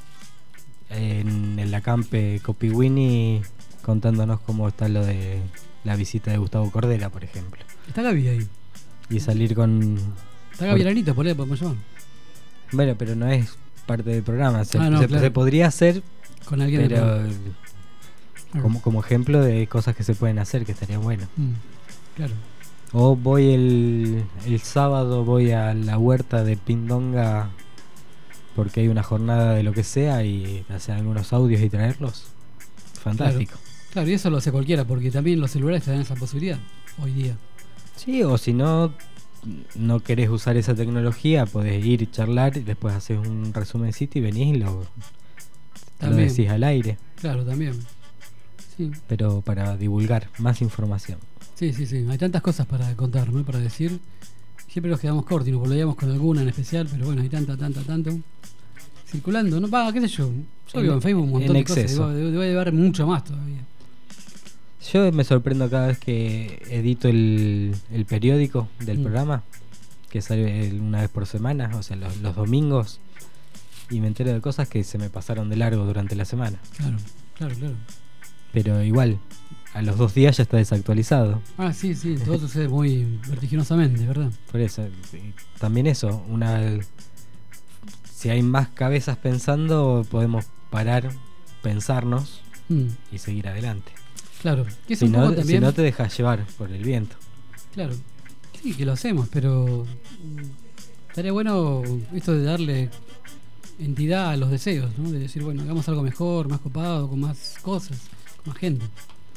en el acampe Copiwini contándonos cómo está lo de la visita de Gustavo Cordera, por ejemplo. Está Gaby ahí. Y salir con... Está Gaby Aranito, por ahí podemos llamar. Bueno, pero no es parte del programa. Se, Ah, no, se- claro. se podría hacer, Con alguien del pero programa. como, como ejemplo de cosas que se pueden hacer, que estaría bueno. Mm, claro. O voy el, el sábado, voy a la huerta de Pindonga porque hay una jornada de lo que sea y hacer algunos audios y traerlos. Fantástico. Claro. Claro, y eso lo hace cualquiera, porque también los celulares te dan esa posibilidad hoy día. Sí, o si no, no querés usar esa tecnología, podés ir y charlar y después haces un resumencito y venís y lo, lo También. decís al aire. Claro, también. Sí, Pero para divulgar más información. sí, sí, sí. Hay tantas cosas para contar, ¿no? Para decir. Siempre nos quedamos cortos y nos volvíamos con alguna en especial, pero bueno, hay tanta, tanta, tanto. Circulando, ¿no? Va, qué sé yo. Yo En- vivo en Facebook un montón en de cosas. exceso. Debe, debe haber mucho más todavía. Yo me sorprendo cada vez que edito el, el periódico del Mm. programa, que sale el- una vez por semana, o sea, los, los domingos, y me entero de cosas que se me pasaron de largo durante la semana. Claro, claro, claro. Pero igual, a los dos días ya está desactualizado. Ah, sí, sí, todo sucede muy vertiginosamente, ¿verdad? Por eso, y también eso, una si hay más cabezas pensando, podemos parar, pensarnos Mm, y seguir adelante. claro. Que es Si un no, poco si también. no te dejas llevar por el viento. Claro. Sí, que lo hacemos, pero mm, estaría bueno esto de darle entidad a los deseos, ¿no? De decir, bueno, hagamos algo mejor, más copado, con más cosas, con más gente.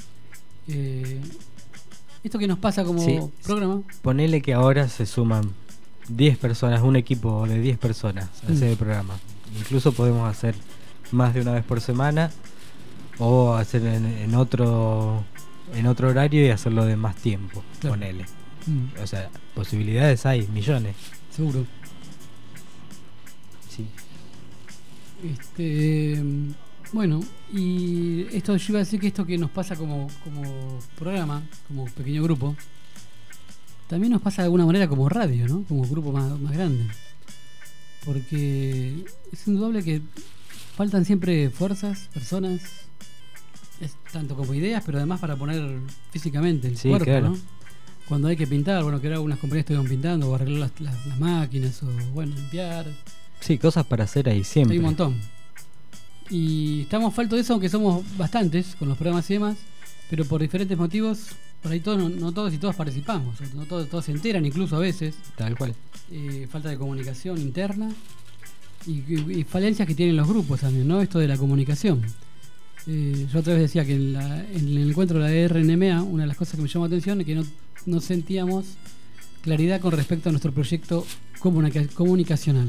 Eh, esto que nos pasa como Sí. programa, Ponele que ahora se suman diez personas, un equipo de diez personas a Mm. hacer el programa. Incluso podemos hacer más de una vez por semana o hacer en, en otro en otro horario y hacerlo de más tiempo. Claro. Ponele. mm, O sea, posibilidades hay, millones. seguro. Sí. Este, mm, bueno, y esto yo iba a decir que esto que nos pasa como, como programa, como pequeño grupo, también nos pasa de alguna manera como radio, ¿no? Como grupo más, más grande. Porque es indudable que faltan siempre fuerzas, personas, es tanto como ideas, pero además para poner físicamente el Sí, cuerpo, claro. ¿no? Cuando hay que pintar, bueno, que ahora algunas compañías estuvieron pintando o arreglar las, las- las máquinas o, bueno, limpiar. Sí, cosas para hacer ahí siempre. Hay un montón. Y estamos faltos de eso, aunque somos bastantes con los programas y demás, pero por diferentes motivos, por ahí todos, no, no todos y todas participamos, o no todos, todos se enteran, incluso a veces. Tal cual. Eh, falta de comunicación interna y, y- y falencias que tienen los grupos también, ¿no? Esto de la comunicación. Eh, yo otra vez decía que en, la- en el encuentro de la R N M A, una de las cosas que me llamó la atención es que no, no sentíamos claridad con respecto a nuestro proyecto comunica- comunicacional.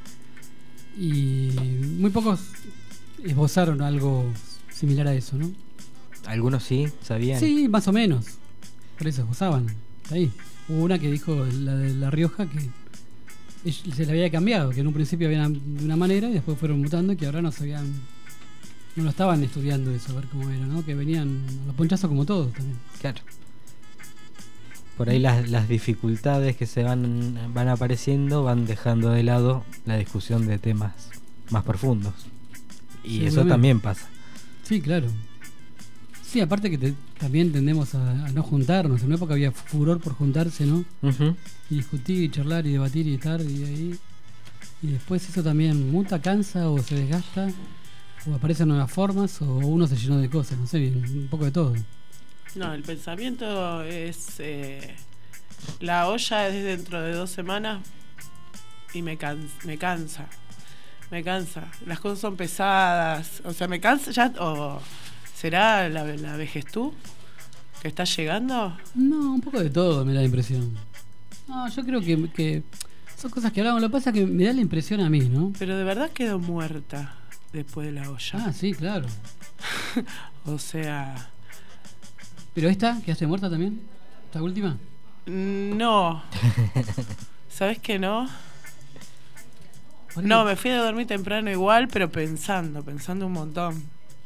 Y muy pocos esbozaron algo similar a eso, ¿no? Algunos sí, sabían. Sí, más o menos. Por eso esbozaban. Está ahí. Hubo una que dijo, la de La Rioja, que ella- se le había cambiado, que en un principio había de una manera y después fueron mutando y que ahora no sabían, no lo estaban estudiando eso, a ver cómo era, ¿no? Que venían a los ponchazos como todos también. Claro. Por ahí las, las dificultades que se van, van apareciendo van dejando de lado la discusión de temas más profundos. Y eso Seguramente. también pasa. Sí, claro. Sí, aparte que te- también tendemos a, a no juntarnos. En una época había furor por juntarse, ¿no? Ujú. Y discutir, y charlar, y debatir, y estar, y ahí. Y después eso también muta, cansa, o se desgasta, o aparecen nuevas formas, o uno se llenó de cosas, no sé, bien, un poco de todo. No, el pensamiento es... eh, la olla es dentro de dos semanas y me, can- me cansa. Me cansa. Las cosas son pesadas. O sea, me cansa ya... O ¿será la, la vejez tú que está llegando? No, un poco de todo me da la impresión. No, yo creo que, que son cosas que hablamos. Lo que pasa es que me da la impresión a mí, ¿no? Pero de verdad quedó muerta después de la olla. Ah, sí, claro. O sea... ¿Pero esta? ¿Quedaste muerta también? ¿Esta última? No. ¿Sabes que no? ¿Por qué? No, me fui a dormir temprano igual, pero pensando, pensando un montón.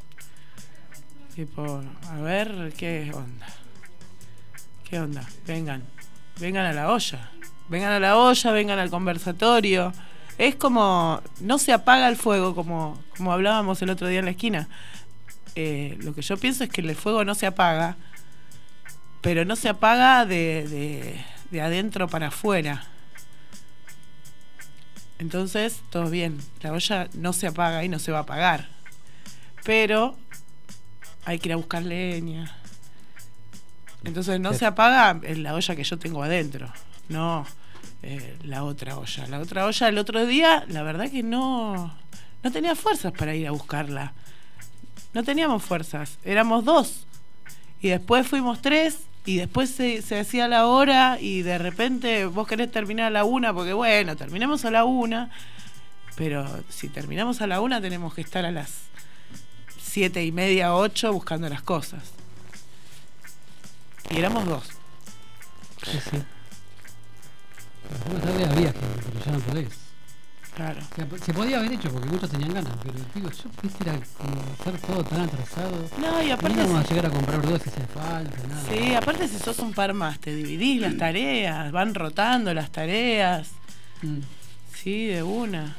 Tipo, a ver, ¿qué onda? ¿Qué onda? Vengan, vengan a la olla. Vengan a la olla, vengan al conversatorio. Es como, no se apaga el fuego, como, como hablábamos el otro día en la esquina. Eh, lo que yo pienso es que el fuego no se apaga, pero no se apaga de, de, de adentro para afuera. Entonces, todo bien. La olla no se apaga y no se va a apagar. Pero hay que ir a buscar leña. Entonces no se apaga en la olla que yo tengo adentro. No eh, la otra olla. La otra olla el otro día, la verdad que no, no tenía fuerzas para ir a buscarla. No teníamos fuerzas. Éramos dos. Y después fuimos tres. Y después se, se hacía la hora y de repente vos querés terminar a la una porque bueno, terminemos a la una, pero si terminamos a la una tenemos que estar a las siete y media, ocho buscando las cosas. Y éramos dos. Sí, sí. Más tarde había gente, pero ya no podés. Claro. O sea, se podía haber hecho porque muchos tenían ganas, pero digo, yo quisiera como hacer todo tan atrasado. No, y aparte no vamos si- a llegar a comprar verduras si hace falta, nada. Sí, aparte si sos un par más, te dividís las tareas, van rotando las tareas. Mm. Sí, de una.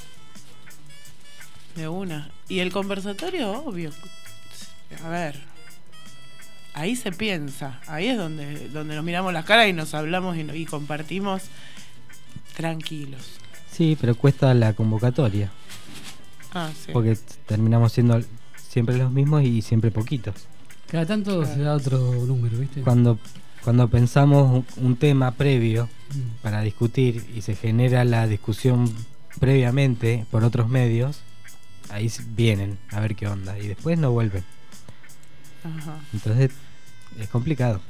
De una. Y el conversatorio, obvio. A ver. Ahí se piensa. Ahí es donde, donde nos miramos las caras y nos hablamos y, y compartimos tranquilos. Sí, pero cuesta la convocatoria. Ah, sí. Porque t- terminamos siendo siempre los mismos y siempre poquitos. Cada tanto se da otro número, ¿viste? Cuando, cuando pensamos un, un tema previo Mm. para discutir y se genera la discusión previamente por otros medios, ahí s- vienen a ver qué onda y después no vuelven. Ajá. Entonces es complicado.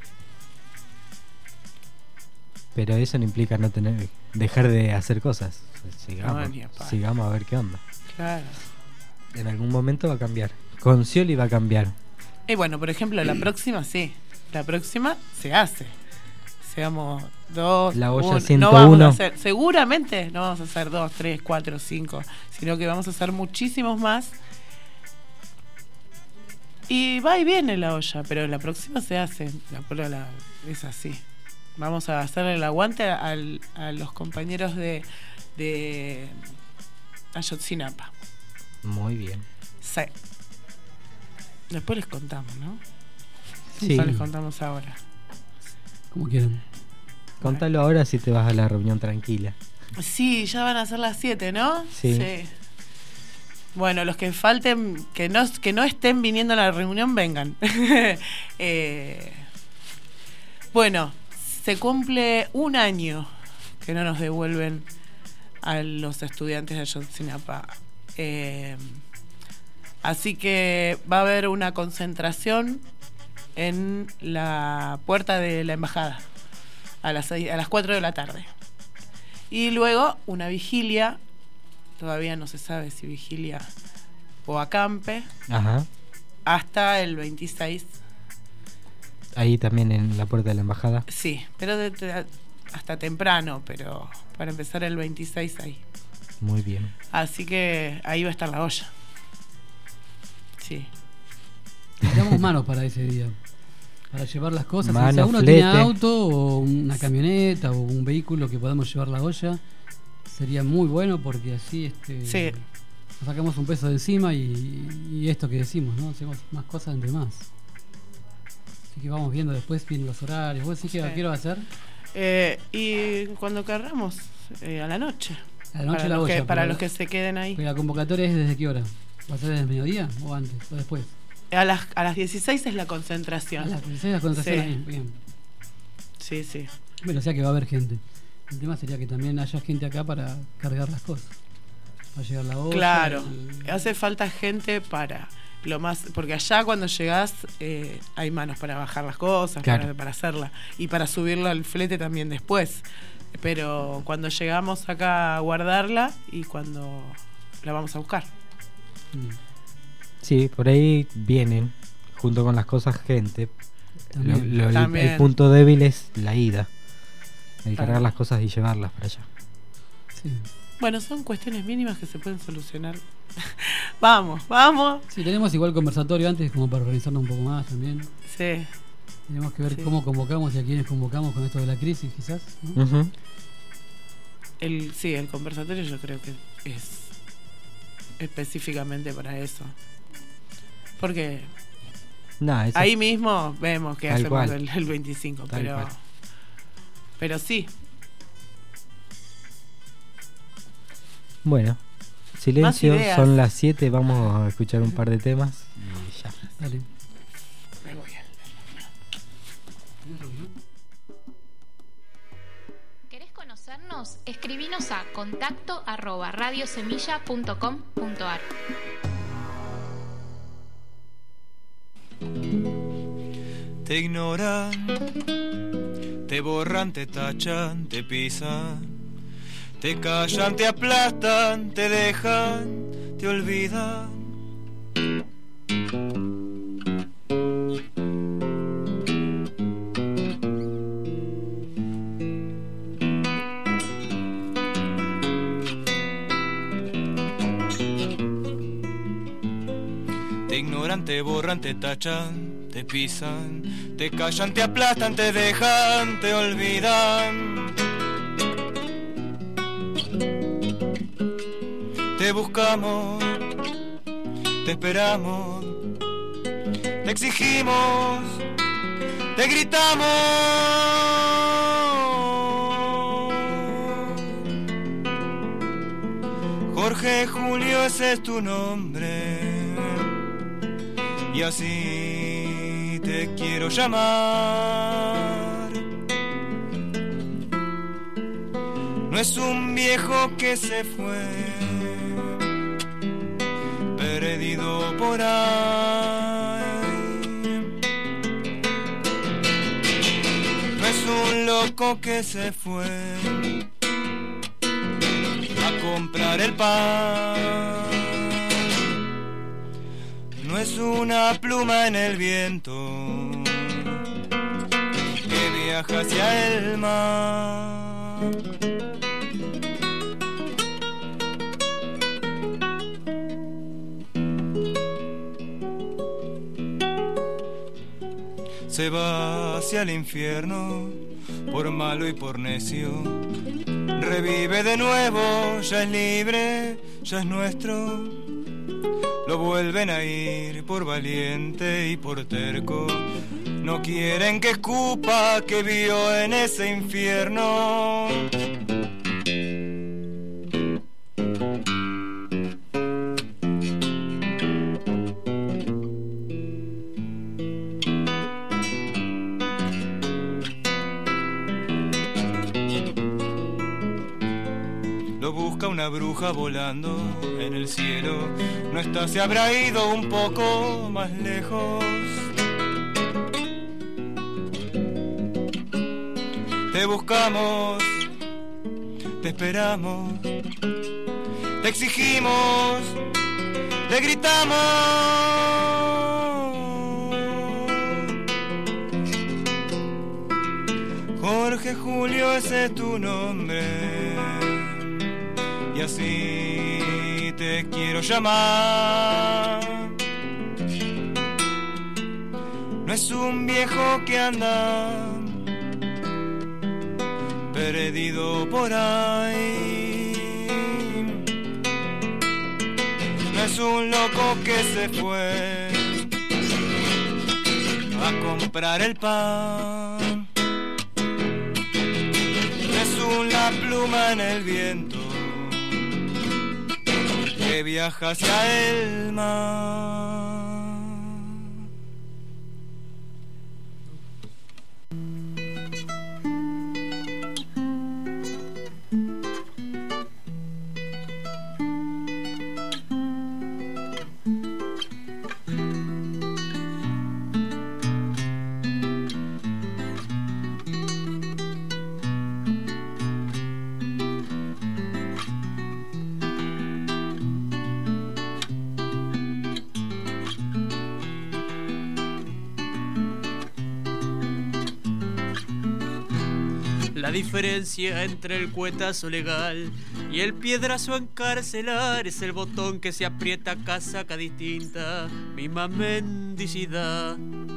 Pero eso no implica no tener dejar de hacer cosas. Sigamos, No, ni a palo. sigamos a ver qué onda. Claro. En algún momento va a cambiar. Con Scioli va a cambiar. Y bueno, por ejemplo, la próxima sí. La próxima se hace. Seamos dos. La olla un- ciento no vamos uno. a hacer, seguramente no vamos a hacer dos, tres, cuatro, cinco, sino que vamos a hacer muchísimos más. Y va y viene la olla, pero la próxima se hace. La polola es así. Vamos a hacerle el aguante al- a los compañeros de, de Ayotzinapa. Muy bien. Sí. Después les contamos, ¿no? Sí. No les contamos ahora. Como quieran. Contalo ahora si te vas a la reunión tranquila. Sí, ya van a ser las siete, ¿no? Sí. Bueno, los que falten, que no, que no estén viniendo a la reunión, vengan. Eh, bueno, se cumple un año que no nos devuelven a los estudiantes de Ayotzinapa. Eh, así que va a haber una concentración en la puerta de la embajada a las seis, a las cuatro de la tarde. Y luego una vigilia, todavía no se sabe si vigilia o acampe, Ajá. hasta el veintiséis. Ahí también en la puerta de la embajada. Sí, pero de- de- hasta temprano, pero para empezar el veintiséis ahí. Muy bien. Así que ahí va a estar la olla. Sí. Necesitamos manos para ese día. Para llevar las cosas. Mano, si uno flete. tiene auto o una camioneta o un vehículo que podamos llevar la olla, sería muy bueno porque así este Sí. nos sacamos un peso de encima y, y esto que decimos, ¿no? Hacemos más cosas entre más. Así que vamos viendo después, vienen los horarios. ¿Vos decís que Sí. qué hora va a ser? Eh, y cuando querramos, eh, a la noche. A la noche para la los olla. que, para pero- los que se queden ahí. pero la convocatoria es desde qué hora? ¿Va a ser desde el mediodía o antes o después? A las, a las dieciséis es la concentración. A las dieciséis la concentración Sí. ahí, bien. Sí, sí. Bueno, o sea que va a haber gente. El tema sería que también haya gente acá para cargar las cosas. Va a llegar la olla. Claro, el- hace falta gente para lo más, porque allá cuando llegás eh, hay manos para bajar las cosas, Claro. para, para hacerla y para subirlo al flete también después. Pero cuando llegamos acá a guardarla y cuando la vamos a buscar. Mm, Sí, por ahí vienen, junto con las cosas, gente. Lo- también. lo- el- También. el punto débil es la ida. El Claro. cargar las cosas y llevarlas para allá. Sí. Bueno, son cuestiones mínimas que se pueden solucionar. Vamos, vamos. Sí, tenemos igual conversatorio antes como para organizarnos un poco más también. Sí. Tenemos que ver Sí. cómo convocamos y a quiénes convocamos con esto de la crisis, quizás, ¿no? Ujú. El, sí, el conversatorio yo creo que es específicamente para eso. Porque Nah, eso- ahí mismo vemos que Tal hacemos cual. el, el veinticinco, Tal pero cual. pero sí. Bueno, silencio, ideas. son las siete, vamos a escuchar un par de temas y ya. Dale. Me voy a- ¿Querés conocernos? Escribinos a contacto arroba radiosemilla punto com punto ar. Te ignoran, te borran, te tachan, te pisan, te callan, te aplastan, te dejan, te olvidan. Te ignoran, te borran, te tachan, te pisan, te callan, te aplastan, te dejan, te olvidan. Te buscamos, te esperamos, te exigimos, te gritamos. Jorge Julio, ese es tu nombre. Y así te quiero llamar. No es un viejo que se fue, perdido por ahí. No es un loco que se fue a comprar el pan. No es una pluma en el viento que viaja hacia el mar. Se va hacia el infierno por malo y por necio. Revive de nuevo, ya es libre, ya es nuestro. Lo vuelven a ir por valiente y por terco. No quieren que escupa que vio en ese infierno. Lo busca una bruja volando en el cielo. No está, se habrá ido un poco más lejos. Te buscamos, te esperamos, te exigimos, te gritamos. Jorge Julio, ese es tu nombre. Y así te quiero llamar. No es un viejo que anda perdido por ahí. No es un loco que se fue a comprar el pan. Es una pluma en el viento que viaja hacia el mar. La diferencia entre el cuetazo legal y el piedrazo encarcelar es el botón que se aprieta, casaca distinta, misma mendicidad.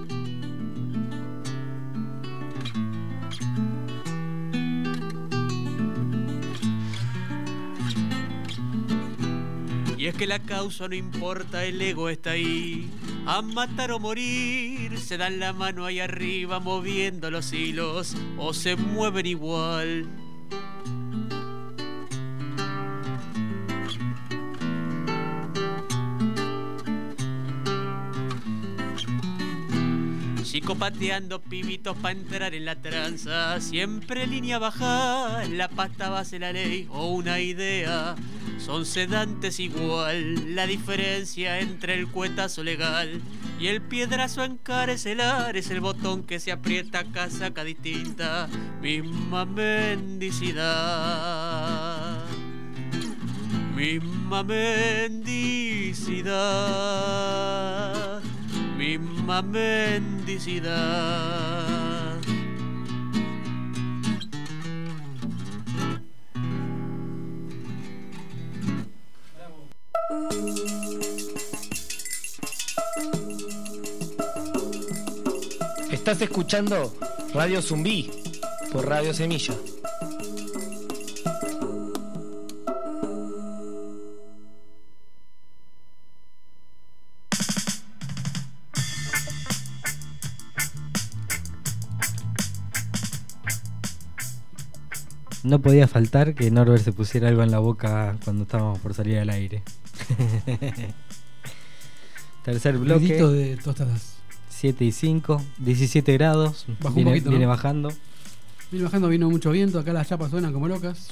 Y es que la causa no importa, el ego está ahí. A matar o morir, se dan la mano ahí arriba moviendo los hilos o se mueven igual. Chicopateando pibitos pa' entrar en la tranza, siempre línea baja, la pasta base la ley o una idea. Son sedantes igual, la diferencia entre el cuetazo legal y el piedrazo encarcelar es el botón que se aprieta, casaca distinta, misma mendicidad, misma mendicidad, misma mendicidad. Estás escuchando Radio Zumbí por Radio Semilla. No podía faltar que Norbert se pusiera algo en la boca cuando estábamos por salir al aire. Tercer bloque. Ruidito de tostadas. siete y cinco, diecisiete grados. Bajó viene, un poquito, viene ¿no? bajando. Viene bajando, vino mucho viento. Acá las chapas suenan como locas.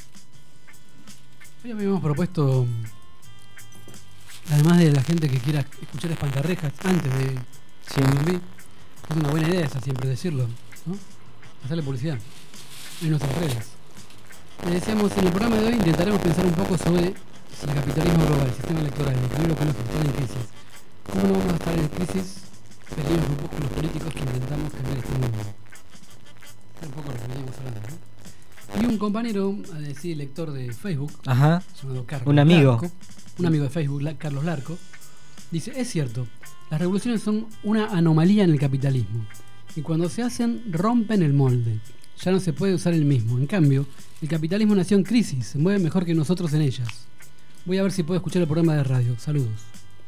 Hoy habíamos propuesto, además de la gente que quiera escuchar espantarrejas antes de Sí. dormir, es una buena idea esa, siempre decirlo, ¿no? Hacerle publicidad en nuestras redes. Le decíamos, en el programa de hoy intentaremos pensar un poco sobre si el capitalismo global, el sistema electoral, el equilibrio que nos está en crisis. ¿Cómo no vamos a estar en crisis? Peleamos un poco los políticos que intentamos cambiar este mundo. Es un poco lo que veníamos hablando, ¿no? Y un compañero, a decir, lector de Facebook, Ajá. llamado Carlos Un amigo. Larco, un amigo de Facebook, La- Carlos Larco, dice, es cierto, las revoluciones son una anomalía en el capitalismo y cuando se hacen rompen el molde. Ya no se puede usar el mismo. En cambio, el capitalismo nació en crisis, se mueve mejor que nosotros en ellas. Voy a ver si puedo escuchar el programa de radio. Saludos.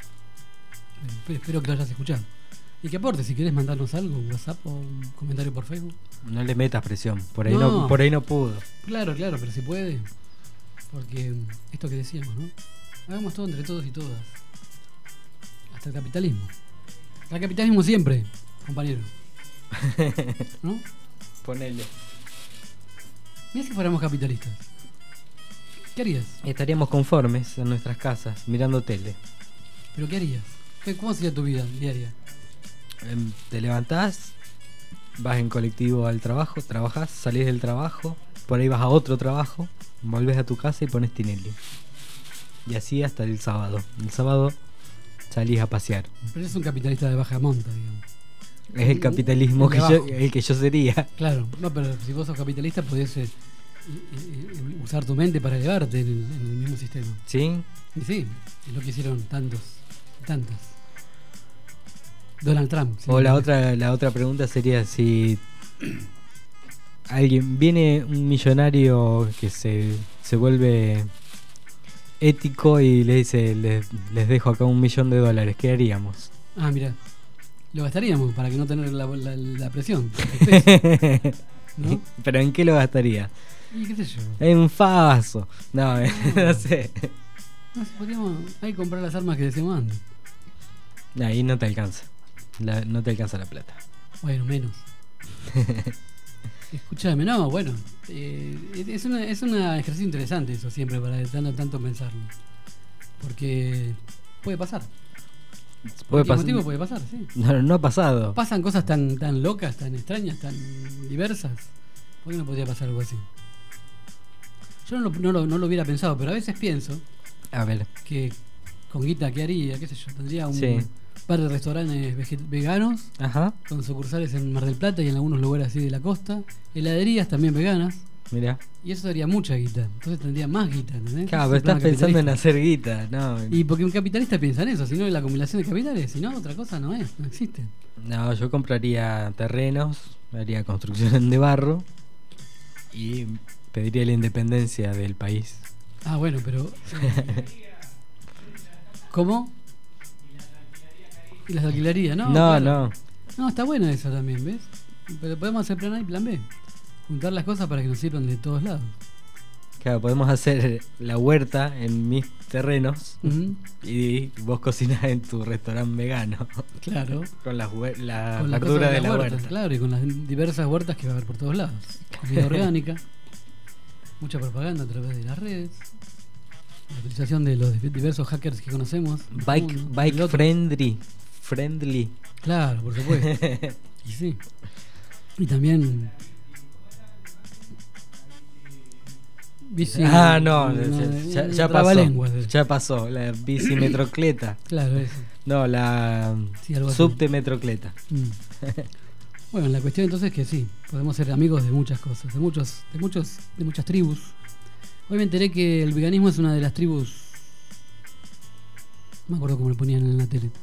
Bueno, espero que lo hayas escuchado. Y que aporte, si quieres mandarnos algo, un WhatsApp o un comentario por Facebook. No le metas presión, por ahí no, No. por ahí no pudo. Claro, claro, pero si puede. Porque esto que decíamos, ¿no? Hagamos todo entre todos y todas. Hasta el capitalismo. Hasta el capitalismo siempre, compañero. ¿No? Ponele. Mira si fuéramos capitalistas. ¿Qué harías? Estaríamos conformes en nuestras casas, mirando tele. ¿Pero qué harías? ¿Qué- ¿Cómo sería tu vida diaria? Em, Te levantás, vas en colectivo al trabajo, trabajás, salís del trabajo, por ahí vas a otro trabajo, volvés a tu casa y pones Tinelli. Y así hasta el sábado. El sábado salís a pasear. Pero es un capitalista de baja monta, digamos. Es el capitalismo El que de yo, abajo. el que yo sería. Claro, no, pero si vos sos capitalista podés eh, eh, eh, usar tu mente para elevarte en el, en el mismo sistema. ¿Sí? Y sí, es lo que hicieron tantos, tantas. Donald Trump. sí. O la otra, la otra pregunta sería si alguien viene un millonario que se, se vuelve ético y le dice les, les dejo acá un millón de dólares, ¿qué haríamos? Ah, mira. Lo gastaríamos para que no tener la, la, la presión. ¿No? ¿Pero en qué lo gastaría? Y qué sé yo. En un faso. No, no, no sé. No sé, podríamos. Hay que comprar las armas que decimos antes. Ahí no te alcanza. La, no te alcanza la plata. Bueno, menos. Escuchame, no, bueno. Eh, es un es una ejercicio interesante eso siempre para tanto, tanto pensarlo. Porque puede pasar. Puede Por pas- motivo puede pasar, sí. No, no ha pasado. Pasan cosas tan, tan locas, tan extrañas, tan diversas. ¿Por qué no podría pasar algo así? Yo no lo, no, lo, no lo hubiera pensado, pero a veces pienso A ver. que con guita, ¿qué haría? ¿Qué sé yo? Tendría un Sí. par de restaurantes vege- veganos, Ajá. con sucursales en Mar del Plata y en algunos lugares así de la costa. Heladerías también veganas. Mirá. Y eso daría mucha guita. Entonces tendría más guita, ¿entendés? Claro, Ese pero es el estás plan pensando en capitalista. hacer guita, ¿no? Y porque un capitalista piensa en eso, si no en la acumulación de capitales, si no, otra cosa no es, no existe. No, yo compraría terrenos, haría construcción de barro y pediría la independencia del país. Ah, bueno, pero. ¿Cómo? Y las alquilaría, ¿no? No, Claro. no. No, está bueno eso también, ¿ves? Pero podemos hacer plan A y plan B. Juntar las cosas para que nos sirvan de todos lados. Claro, podemos hacer la huerta en mis terrenos Ujú. y vos cocinás en tu restaurante vegano. Claro. Con las hue- la Con las verdura cosas de la huerta, huerta. Claro, y con las diversas huertas que va a haber por todos lados. Comida orgánica, mucha propaganda a través de las redes, la utilización de los diversos hackers que conocemos. Bike, Uno, bike el otro. friendly. Friendly. Claro, por supuesto. Y sí. Y también. Bici, ah, no, una- ya, una ya pasó. trabalenguas. Ya pasó. La bici metrocleta. Claro, eso. No, la Sí, algo así. subte metrocleta. Mm. Bueno, la cuestión entonces es que sí, podemos ser amigos de muchas cosas, de muchos, de muchos, de muchas tribus. Hoy me enteré que el veganismo es una de las tribus. No me acuerdo cómo lo ponían en la tele.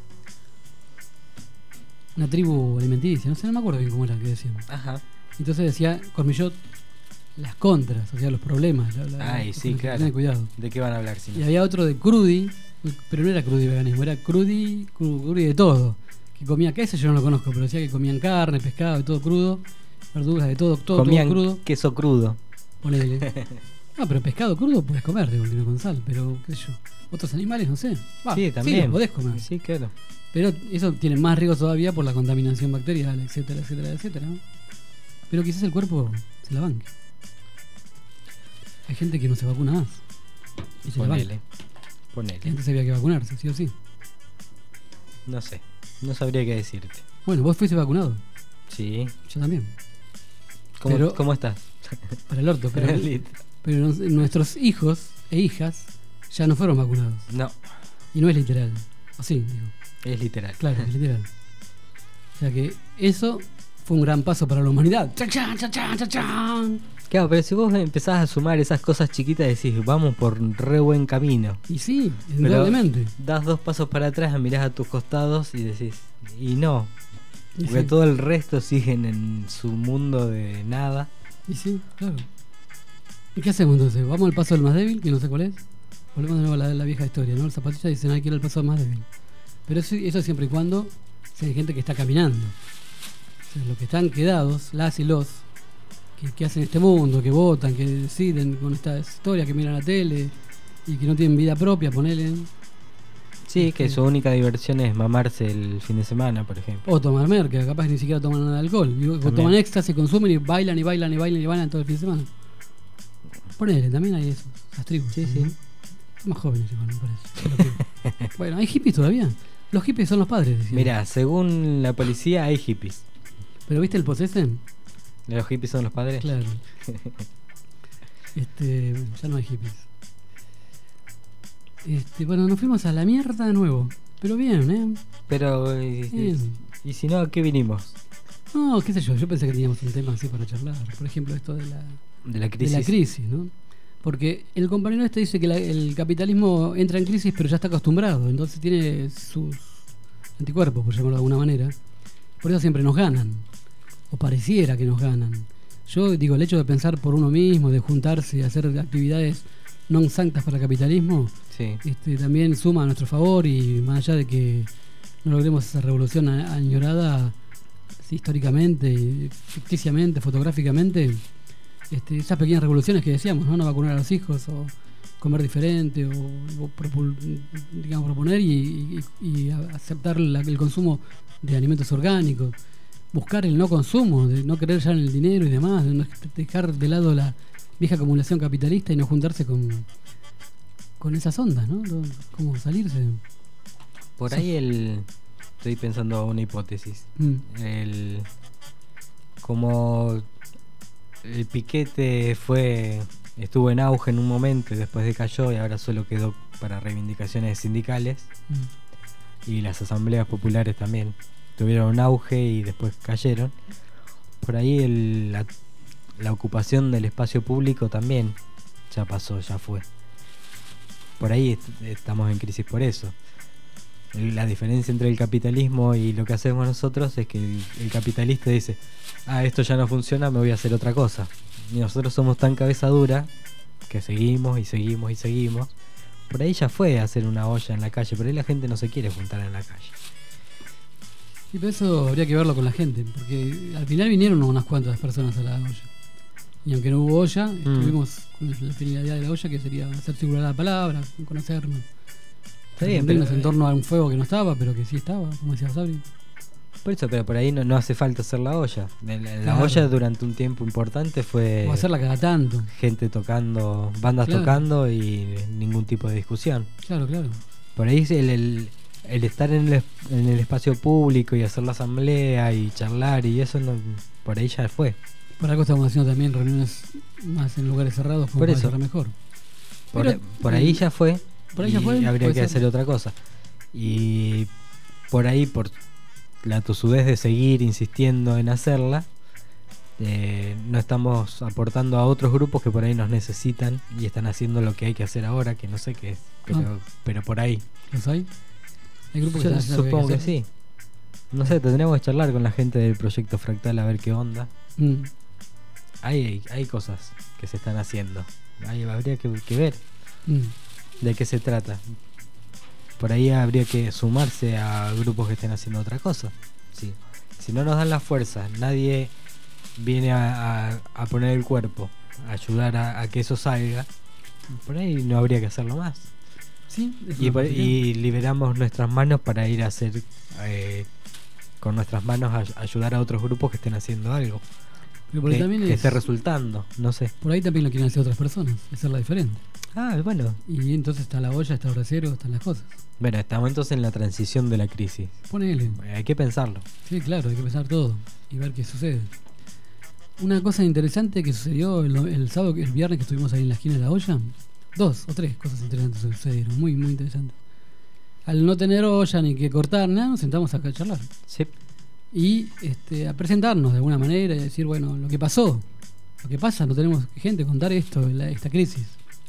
Una tribu alimenticia, no sé, no me acuerdo bien cómo era que decían. Ajá. Entonces decía Cormillot las contras, o sea, los problemas. La, la, Ay, las sí, cosas que claro. tener cuidado. ¿De qué van a hablar? Si no? Y había otro de Crudi, pero no era Crudi veganismo, era Crudi, cru- Crudi de todo. Que comía, que ese yo no lo conozco, pero decía que comían carne, pescado, de todo crudo, verduras de todo, todo, Comían todo crudo. queso crudo. Ponele. No, pero pescado crudo puedes comer de última con sal, pero qué sé yo. Otros animales, no sé. Va, Sí, también. lo podés comer. Sí, claro. Pero eso tiene más riesgo todavía por la contaminación bacterial, etcétera, etcétera, etcétera. ¿no? Pero quizás el cuerpo se la banque. Hay gente que no se vacuna más. Y se la Ponele. banca. Ponele. Que antes había que vacunarse, sí o sí. No sé. No sabría qué decirte. Bueno, vos fuiste vacunado. Sí. Yo también. ¿Cómo, Pero- ¿cómo estás? Para el orto, pero, Listo. pero nos- nuestros hijos e hijas ya no fueron vacunados. No, Y no es literal. O sí, digo. es literal. Claro, es literal. O sea que eso fue un gran paso para la humanidad. ¡Chan, chan, chan, chan, chan, chan! Claro, pero si vos empezás a sumar esas cosas chiquitas, decís, vamos por re buen camino. Y sí, Pero indudablemente. das dos pasos para atrás, mirás a tus costados y decís, y no. Y Porque sí. todo el resto siguen en su mundo de nada. Y sí, claro. ¿Y qué hacemos entonces? ¿Vamos al paso del más débil, que no sé cuál es? Volvemos de nuevo a la, la vieja historia, ¿no? Los zapatistas dicen, hay que ir al paso del más débil. Pero eso, eso siempre y cuando sea gente que está caminando. O sea, los que están quedados, las y los, que, que hacen este mundo, que votan, que deciden con esta historia, que miran la tele y que no tienen vida propia, ponele. Sí, que su única diversión es mamarse el fin de semana, por ejemplo. O tomar merca, capaz que ni siquiera toman nada de alcohol. Y, o También. toman éxtasis, consumen y bailan y bailan y bailan y bailan todo el fin de semana. Ponele, también hay eso, las tribus. Sí, sí. Son más jóvenes igual, me parece. Lo que- bueno, ¿hay hippies todavía? Los hippies son los padres, decían. Mirá, según la policía hay hippies. ¿Pero viste el Possesen? ¿Los hippies son los padres? Claro. Este, ya no hay hippies. Este, bueno, nos fuimos a la mierda de nuevo. Pero bien, ¿eh? Pero, y, Bien. y si no, ¿a qué vinimos? No, qué sé yo, yo pensé que teníamos un tema así para charlar. Por ejemplo, esto de la, De la crisis. de la crisis, ¿no? Porque el compañero este dice que la- el capitalismo entra en crisis pero ya está acostumbrado, entonces tiene sus anticuerpos, por llamarlo de alguna manera. Por eso siempre nos ganan, o pareciera que nos ganan. Yo digo, el hecho de pensar por uno mismo, de juntarse y hacer actividades non sanctas para el capitalismo, Sí. este, también suma a nuestro favor y más allá de que no logremos esa revolución a- añorada sí, históricamente, y ficticiamente, fotográficamente, este, esas pequeñas revoluciones que decíamos, ¿no? No vacunar a los hijos, o comer diferente, o, o propul- digamos, proponer y, y- y aceptar la- el consumo de alimentos orgánicos, buscar el no consumo, de no creer ya en el dinero y demás, de no dejar de lado la vieja acumulación capitalista y no juntarse con, con esas ondas, ¿no? Lo- Como salirse. Por Sí. ahí el... Estoy pensando una hipótesis. Mm. El... Como el piquete fue... Estuvo en auge en un momento y después decayó y ahora solo quedó para reivindicaciones sindicales. Mm. Y las asambleas populares también tuvieron un auge y después cayeron. Por ahí el, la, la ocupación del espacio público también ya pasó, ya fue. Por ahí est- estamos en crisis por eso. El- La diferencia entre el capitalismo y lo que hacemos nosotros es que el, el capitalista dice, ah, esto ya no funciona, me voy a hacer otra cosa. Y nosotros somos tan cabeza dura que seguimos y seguimos y seguimos. Por ahí ya fue hacer una olla en la calle, por ahí la gente no se quiere juntar en la calle. Y por eso habría que verlo con la gente, porque al final vinieron unas cuantas personas a la olla. Y aunque no hubo olla, estuvimos con la finalidad de la olla, que sería hacer circular la palabra, conocernos. Está bien, reunirnos pero- en torno a un fuego que no estaba, pero que sí estaba, como decía Sabri. Por eso, pero por ahí no, no hace falta hacer la olla. La, la Claro. olla durante un tiempo importante fue O hacerla cada tanto. gente tocando, bandas Claro. tocando y ningún tipo de discusión. Claro, claro. Por ahí el, el, el estar en el, es- en el espacio público y hacer la asamblea y charlar y eso, no, por ahí ya fue. Por algo estamos haciendo también reuniones más en lugares cerrados, como Por para eso. hacerla mejor. Por, Pero, por ahí eh, ya fue. por ahí y ya fue, habría puede que ser. hacer otra cosa. Y por ahí, por la tosudez de seguir insistiendo en hacerla, eh, no estamos aportando a otros grupos que por ahí nos necesitan y están haciendo lo que hay que hacer ahora, que no sé qué es, pero, Ah. pero por ahí. ¿Los hay? ¿Hay grupos que Yo están haciendo lo que hay supongo que hacer? sí. No sé, tendríamos que charlar con la gente del proyecto Fractal a ver qué onda. Mm. Hay, hay cosas que se están haciendo. Ahí habría que, que ver Mm. de qué se trata. Por ahí habría que sumarse a grupos que estén haciendo otra cosa. Sí. Si no nos dan la fuerza, nadie viene a, a- a poner el cuerpo, a ayudar a, a que eso salga, por ahí no habría que hacerlo más. Sí, es Y, una por- posibilidad. y liberamos nuestras manos para ir a hacer, eh, con nuestras manos, a- ayudar a otros grupos que estén haciendo algo. Pero por ahí Que, también que es- esté resultando, no sé. Por ahí también lo quieren hacer otras personas, hacerla diferente. Ah, bueno. Y entonces está la olla, está el brasero, están las cosas. Bueno, estamos entonces en la transición de la crisis. Ponele. Hay que pensarlo. Sí, claro, hay que pensar todo y ver qué sucede. Una cosa interesante que sucedió el, el sábado, el viernes que estuvimos ahí en la esquina de la olla, dos o tres cosas interesantes sucedieron, muy, muy interesantes. Al no tener olla ni que cortar nada, nos sentamos acá a charlar. Sí. Y este, a presentarnos de alguna manera y decir, bueno, lo que pasó, lo que pasa, no tenemos gente contar esto, la- esta crisis.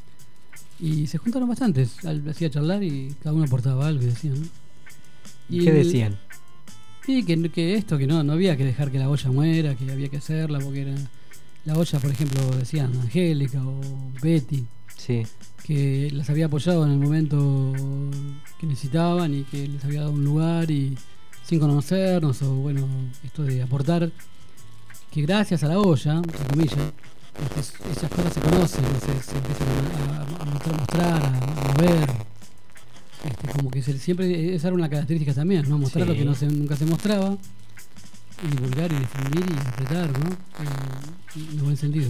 Y se juntaron bastantes, al- hacía charlar y cada uno aportaba algo y decían, ¿no? Y ¿Qué el- decían? Sí, que, que esto, que no, no había que dejar que la olla muera, que había que hacerla, porque era la olla, por ejemplo, decían Angélica o Betty, Sí. que las había apoyado en el momento que necesitaban y que les había dado un lugar y sin conocernos, o bueno, esto de aportar, que gracias a la olla, entre comillas, este, esas cosas se conocen, se, se empiezan a, a- a mostrar, mostrar, a, a ver. Este, como que se- siempre esa era una característica también, ¿no? Mostrar Sí. lo que no se, nunca se mostraba, y divulgar y difundir y interpretar, ¿no? Eh, en buen sentido.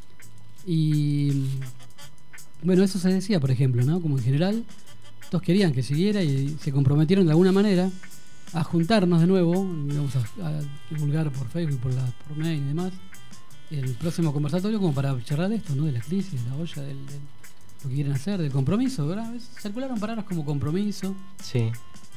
Y bueno, eso se decía, por ejemplo, ¿no? Como en general, todos querían que siguiera y se comprometieron de alguna manera a juntarnos de nuevo, vamos a, a divulgar por Facebook, por, la, por mail y demás, el próximo conversatorio como para charlar de esto, ¿no? De la crisis, de la olla, del, del- lo que quieren hacer, del compromiso, ¿verdad? A veces circularon palabras como compromiso Sí.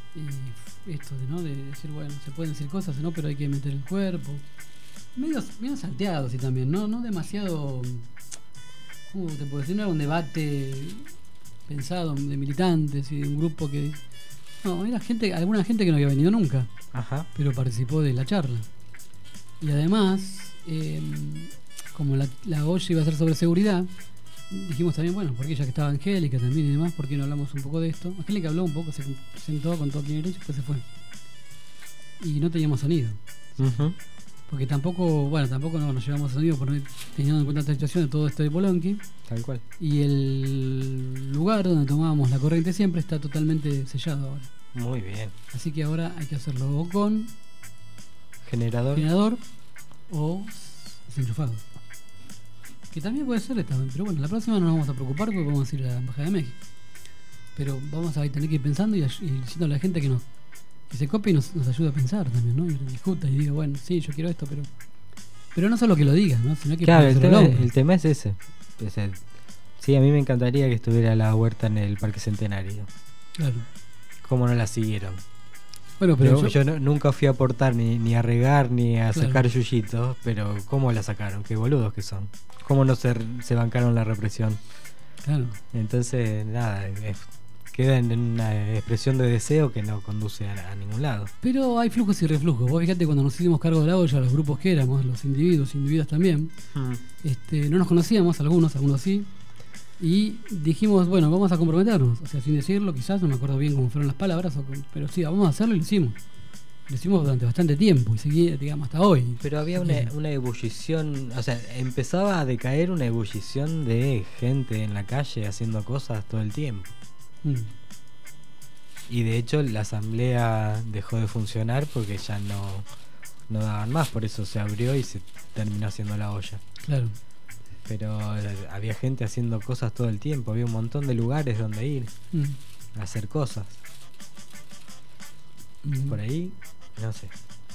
y esto de, ¿no? De decir, bueno, se pueden decir cosas, ¿no? Pero hay que meter el cuerpo. Medio, medio salteados y también, ¿no? No demasiado, ¿cómo te puedo decir? No era un debate pensado de militantes y de un grupo que... No, era gente, alguna gente que no había venido nunca, Ajá. pero participó de la charla. Y además, eh, como la, la olla iba a ser sobre seguridad, dijimos también, bueno, porque ya que estaba Angélica también y demás, ¿por qué no hablamos un poco de esto? Angélica habló un poco, se presentó, contó quién era y después se fue. y no teníamos sonido. Ujú. Porque tampoco, bueno, tampoco no nos llevamos sonido por no- teniendo en cuenta esta situación de todo esto de Polonqui. Tal cual. Y el lugar donde tomábamos la corriente siempre está totalmente sellado ahora. Muy bien. Así que ahora hay que hacerlo o con Generador. generador o desenchufado. Que también puede ser esta, pero bueno, la próxima no nos vamos a preocupar porque vamos a ir a la Embajada de México. Pero vamos a tener que ir pensando y, y diciendo a la gente que nos que se copie y nos, nos ayude a pensar también, ¿no? Y discuta y diga, bueno, sí, yo quiero esto, pero pero no solo que lo diga, ¿no? Sino que Claro, el ponérselo al tema, hombro. el tema es ese. Es el- sí, a mí me encantaría que estuviera la huerta en el Parque Centenario. Claro. ¿Cómo no la siguieron? Bueno, pero yo, yo- no- nunca fui a aportar ni, ni a regar ni a Claro. sacar yuyitos, pero ¿cómo la sacaron? Qué boludos que son. ¿Cómo no se, se bancaron la represión? Claro. Entonces, nada, es- queda en una expresión de deseo que no conduce a, a ningún lado. Pero hay flujos y reflujos. Vos fíjate cuando nos hicimos cargo de la olla, los grupos que éramos, los individuos, individuos también, Mm. este, no nos conocíamos, algunos, algunos sí, y dijimos, bueno, vamos a comprometernos, o sea, sin decirlo, quizás, no me acuerdo bien cómo fueron las palabras, o con- pero sí, vamos a hacerlo y lo hicimos. Lo hicimos durante bastante tiempo y seguía, digamos, hasta hoy. Pero había una, una ebullición, o sea, empezaba a decaer una ebullición de gente en la calle haciendo cosas todo el tiempo. Mm. Y de hecho la asamblea dejó de funcionar porque ya no, no daban más, por eso se abrió y se terminó haciendo la olla. Claro. Pero eh, había gente haciendo cosas todo el tiempo, había un montón de lugares donde ir Mm. a hacer cosas. Mm. Por ahí, no sé.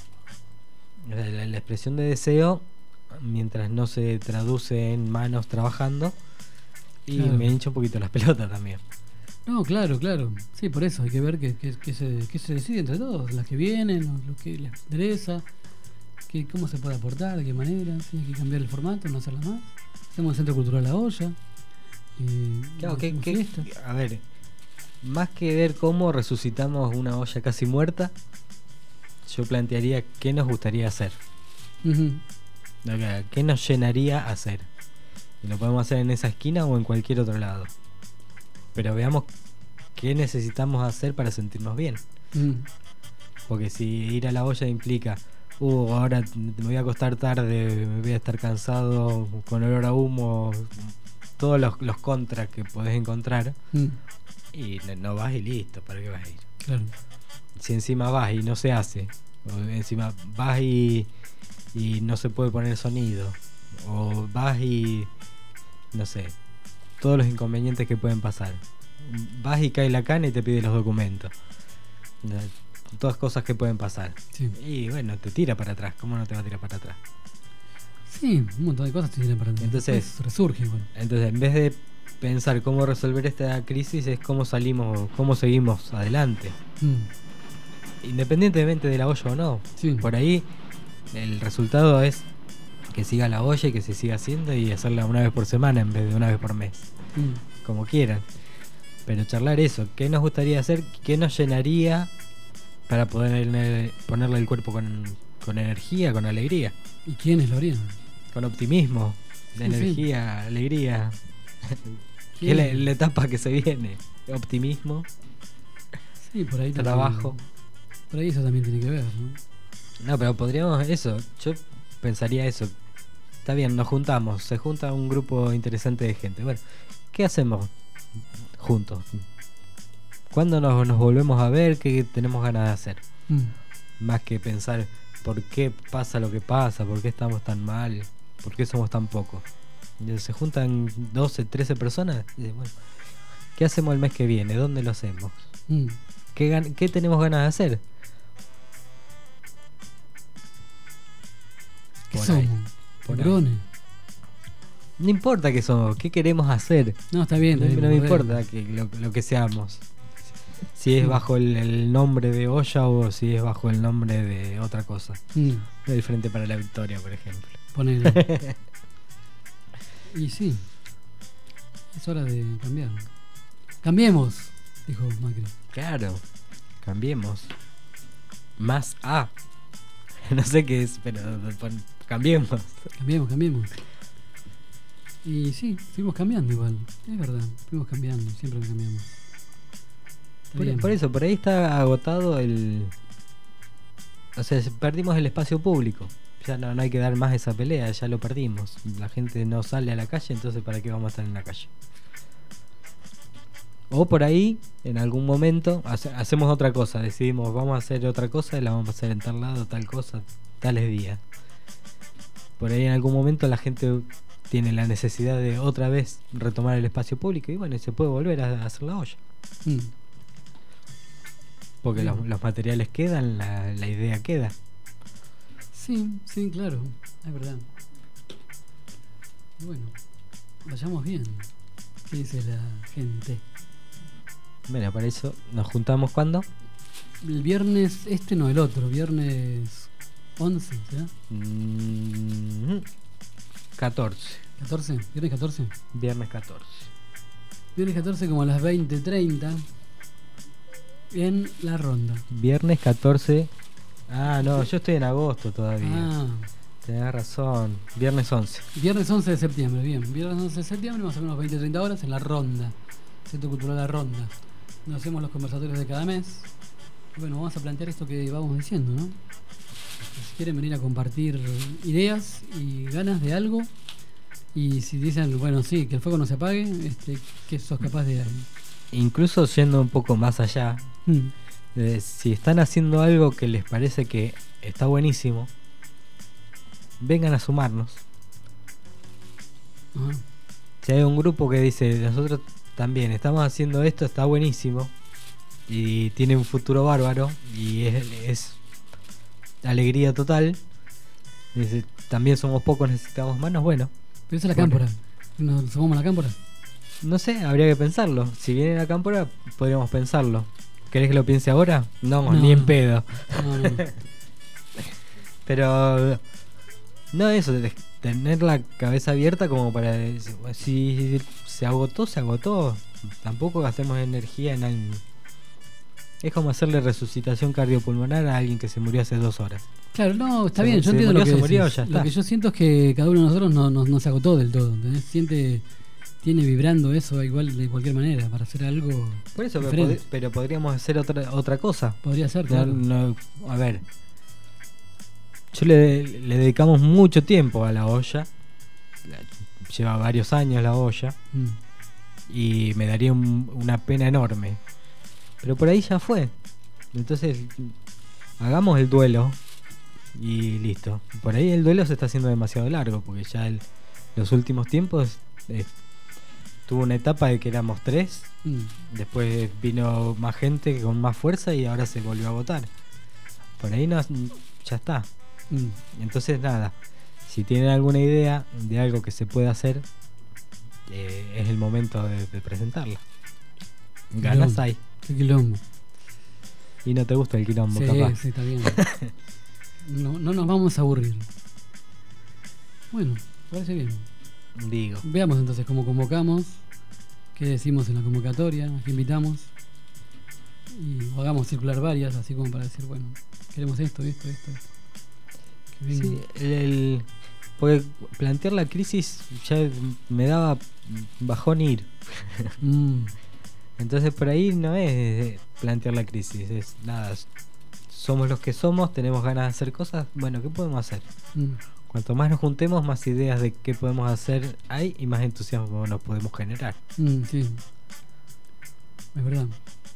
O sea, La, la expresión de deseo, mientras no se traduce en manos trabajando, y Claro. me hincha un poquito las pelotas también. No, claro, claro. Sí, por eso hay que ver qué que, que se, que se decide entre todos, las que vienen, lo, lo que les interesa, que, cómo se puede aportar, de qué manera, si hay que cambiar el formato, no hacerla más. Hacemos el Centro Cultural La Olla. eh, Claro, que, hacemos que- fiesta. a ver, más que ver cómo resucitamos una olla casi muerta, yo plantearía qué nos gustaría hacer. Ujú. O sea, ¿qué nos llenaría hacer? Y lo podemos hacer en esa esquina o en cualquier otro lado. Pero veamos qué necesitamos hacer para sentirnos bien. Mm. Porque si ir a la olla implica, uh, ahora me voy a acostar tarde, me voy a estar cansado, con olor a humo, todos los, los contras que podés encontrar, Mm. y no, no vas y listo, ¿para qué vas a ir? Claro. Si encima vas y no se hace, o encima vas y, y no se puede poner sonido, o vas y no sé, todos los inconvenientes que pueden pasar. Vas y cae la cana y te pide los documentos. No, todas cosas que pueden pasar. Sí. Y bueno, te tira para atrás. ¿Cómo no te va a tirar para atrás? Sí, un montón de cosas te tienen para atrás. Entonces, Después resurge igual. Entonces, en vez de pensar cómo resolver esta crisis, es cómo salimos, cómo seguimos adelante. Mm. Independientemente de la olla o no. Sí. Por ahí, el resultado es que siga la olla y que se siga haciendo y hacerla una vez por semana en vez de una vez por mes. Mm. Como quieran. Pero charlar eso, ¿qué nos gustaría hacer? ¿Qué nos llenaría para poder ponerle el cuerpo con, con energía, con alegría? ¿Y quiénes lo harían? Con optimismo, de Sí, sí. energía, alegría. Sí. Que es la, la etapa que se viene. Optimismo, Sí, por ahí también- trabajo. Por ahí eso también tiene que ver, ¿no? No, pero podríamos eso. Yo pensaría eso. Está bien, nos juntamos. Se junta un grupo interesante de gente. Bueno, ¿qué hacemos juntos? ¿Cuándo nos, nos volvemos a ver? ¿Qué tenemos ganas de hacer? Mm. Más que pensar por qué pasa lo que pasa, por qué estamos tan mal, por qué somos tan pocos. Y se juntan doce, trece personas. Y dicen, bueno, ¿qué hacemos el mes que viene? ¿Dónde lo hacemos? Mm. ¿Qué, gan- qué tenemos ganas de hacer? ¿Qué Por somos? ahí, por ahí. Cabrones. No importa qué somos, qué queremos hacer. No, está bien, No, está bien, no me por importa que lo, lo que seamos. Si es Mm. bajo el, el nombre de olla o si es bajo el nombre de otra cosa. Mm. El Frente para la Victoria, por ejemplo. Ponele. Y sí, es hora de cambiar. Cambiemos, dijo Macri. Claro, cambiemos. Más A. No sé qué es, pero pon- cambiemos. Cambiemos, cambiemos. Y sí, fuimos cambiando igual. Es verdad, fuimos cambiando, siempre cambiamos. Está Por, bien. por eso, por ahí está agotado el O sea, perdimos el espacio público. Ya no, no hay que dar más esa pelea, ya lo perdimos. La gente no sale a la calle, entonces ¿para qué vamos a estar en la calle? O por ahí, en algún momento, hace, hacemos otra cosa. Decidimos, vamos a hacer otra cosa y la vamos a hacer en tal lado, tal cosa, tales días. Por ahí en algún momento la gente tiene la necesidad de otra vez retomar el espacio público y bueno, y se puede volver a hacer la olla. Mm. Porque Mm. los, los materiales quedan, la, la idea queda. Sí, sí, claro, es verdad. Y bueno, vayamos bien. ¿Qué dice la gente? Bueno, para eso nos juntamos ¿cuándo? El viernes, este no, el otro, viernes once, ¿será? Mm, catorce. ¿catorce? ¿Viernes catorce? Viernes catorce. Viernes catorce como a las veinte treinta en La Ronda. Viernes catorce. Ah, no, yo estoy en agosto todavía. Ah, Tenés razón. Viernes once. viernes once de septiembre, bien. Viernes once de septiembre, más o menos veinte treinta horas en La Ronda. Centro Cultural La Ronda. Nos hacemos los conversatorios de cada mes. Y bueno, vamos a plantear esto que vamos diciendo, ¿no? Si quieren venir a compartir ideas y ganas de algo, y si dicen, bueno, sí, que el fuego no se apague, este, ¿qué sos capaz de...? Incluso yendo un poco más allá, Mm. eh, si están haciendo algo que les parece que está buenísimo, vengan a sumarnos. Ajá. Si hay un grupo que dice, nosotros también estamos haciendo esto, está buenísimo y tiene un futuro bárbaro y es, es alegría total, dice, también somos pocos, necesitamos manos, bueno. Pero esa es la Bueno. cámpora. ¿Nos sumamos a la cámpora? No sé, habría que pensarlo. Si viene la cámpora, podríamos pensarlo. ¿Querés que lo piense ahora? No, No. ni en pedo. No, no. Pero no eso, de tener la cabeza abierta como para decir, si se agotó, se agotó. Tampoco gastemos energía en alguien. Es como hacerle resucitación cardiopulmonar a alguien que se murió hace dos horas. Claro, no, está Se- bien, yo se entiendo murió, lo que se murió, decís. ya Lo está. que yo siento es que cada uno de nosotros no, no, no se agotó del todo, ¿entendés? Siente, tiene vibrando eso igual de cualquier manera para hacer algo Por eso, pero, diferente. pod- pero podríamos hacer otra otra cosa. Podría ser, No, claro. no, a ver, yo le, le dedicamos mucho tiempo a la olla. La- Lleva varios años la olla. Mm. Y me daría un- una pena enorme. Pero por ahí ya fue. Entonces, hagamos el duelo y listo. Por ahí el duelo se está haciendo demasiado largo, porque ya el- los últimos tiempos eh, tuvo una etapa de que éramos tres, Mm. después vino más gente con más fuerza y ahora se volvió a votar. Por ahí no, ya está. Mm. Entonces nada, si tienen alguna idea de algo que se pueda hacer, eh, es el momento de, de presentarla. Ganas Quilombo. hay. Qué quilombo. Y no te gusta el quilombo, Sí, capaz. sí, está bien. No, no nos vamos a aburrir. Bueno, parece bien. Digo. Veamos entonces cómo convocamos, qué decimos en la convocatoria, a qué invitamos. Y o hagamos circular varias, así como para decir, bueno, queremos esto, esto, esto, esto. Que venga. Sí, el, el- porque plantear la crisis ya me daba bajón ir. Mm, Entonces por ahí no es eh, plantear la crisis, es nada, somos los que somos, tenemos ganas de hacer cosas, bueno, ¿qué podemos hacer? mm. Cuanto más nos juntemos, más ideas de qué podemos hacer hay y más entusiasmo nos podemos generar. Mm, sí. Es verdad.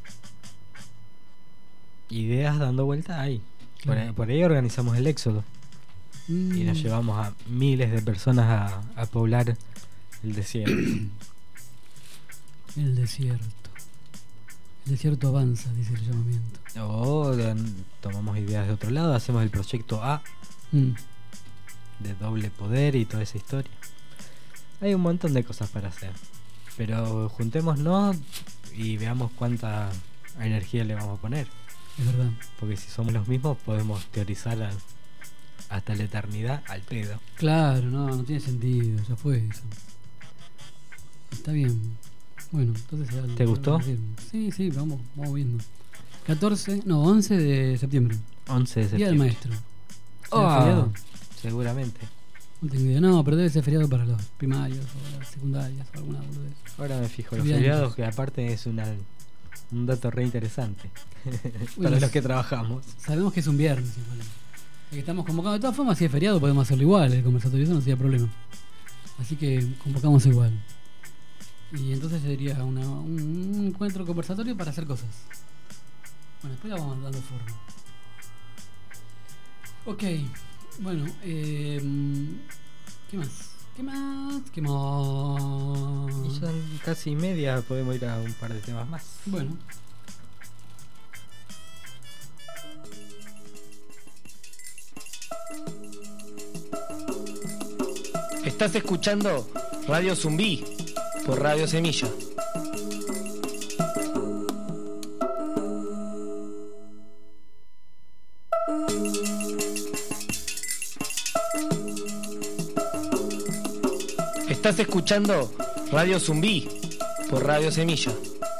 Ideas dando vuelta hay. Por Claro. ahí, por ahí organizamos el éxodo Mm, y nos llevamos a miles de personas a, a poblar el desierto. El desierto. El desierto avanza, dice el llamamiento. O eh, tomamos ideas de otro lado, hacemos el proyecto A Mm, de doble poder y toda esa historia. Hay un montón de cosas para hacer, pero juntémonos y veamos cuánta energía le vamos a poner, es verdad. porque si somos los mismos podemos teorizar a- hasta la eternidad al pedo. Claro, no, no tiene sentido, ya fue eso. Está bien. Bueno, entonces ya ¿Te gustó? Sí, sí, vamos, vamos viendo. catorce, no, once de septiembre. once de Día del septiembre. maestro. ¿Será Ah, feriado? seguramente. No tengo idea. No, pero debe ser feriado para los primarios o las secundarias o alguna boludez. Ahora me fijo, los Bien. feriados que aparte es una Un dato re interesante Bueno, para los que trabajamos. Sabemos que es un viernes igual. Ya que estamos convocando, de todas formas, si es feriado podemos hacerlo igual, el conversatorio, eso no sería problema. Así que convocamos igual. Y entonces sería una, un, un encuentro conversatorio para hacer cosas. Bueno, después la vamos dando forma. Ok, bueno, eh, ¿qué más? ¿Qué más? ¿Qué más? Y son casi media, podemos ir a un par de temas más. Bueno. Estás escuchando Radio Zumbí por Radio Semilla. Estás escuchando Radio Zumbí por Radio Semilla.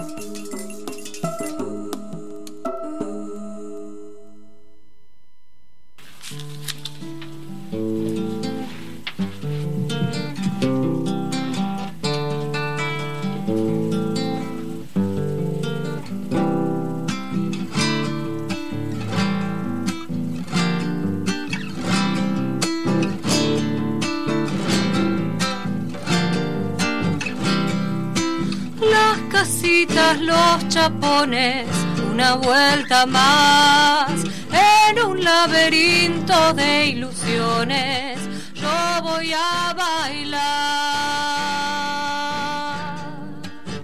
Los chapones, una vuelta más en un laberinto de ilusiones. Yo voy a bailar.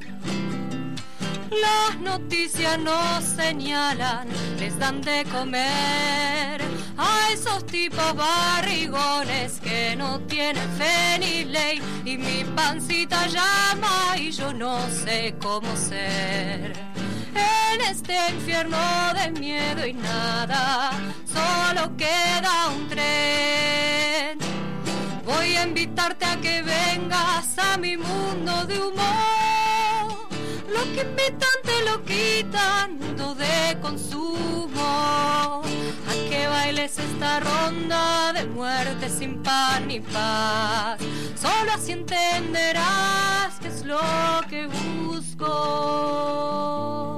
Las noticias nos señalan, les dan de comer a esos tipos barrigones que no tienen fe ni ley. Y mi pancita llama y yo no sé cómo ser. En este infierno de miedo y nada, solo queda un tren. Voy a invitarte a que vengas a mi mundo de humor. Lo que invitan te lo quitan, mundo de consumo. A que bailes esta ronda de muerte sin pan ni paz. Solo así entenderás qué es lo que busco.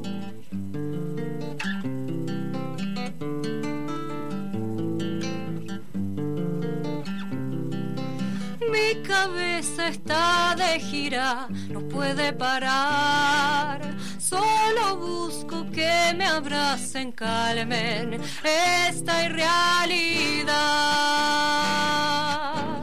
Mi cabeza está de gira, no puede parar. Solo busco que me abracen, calmen esta irrealidad.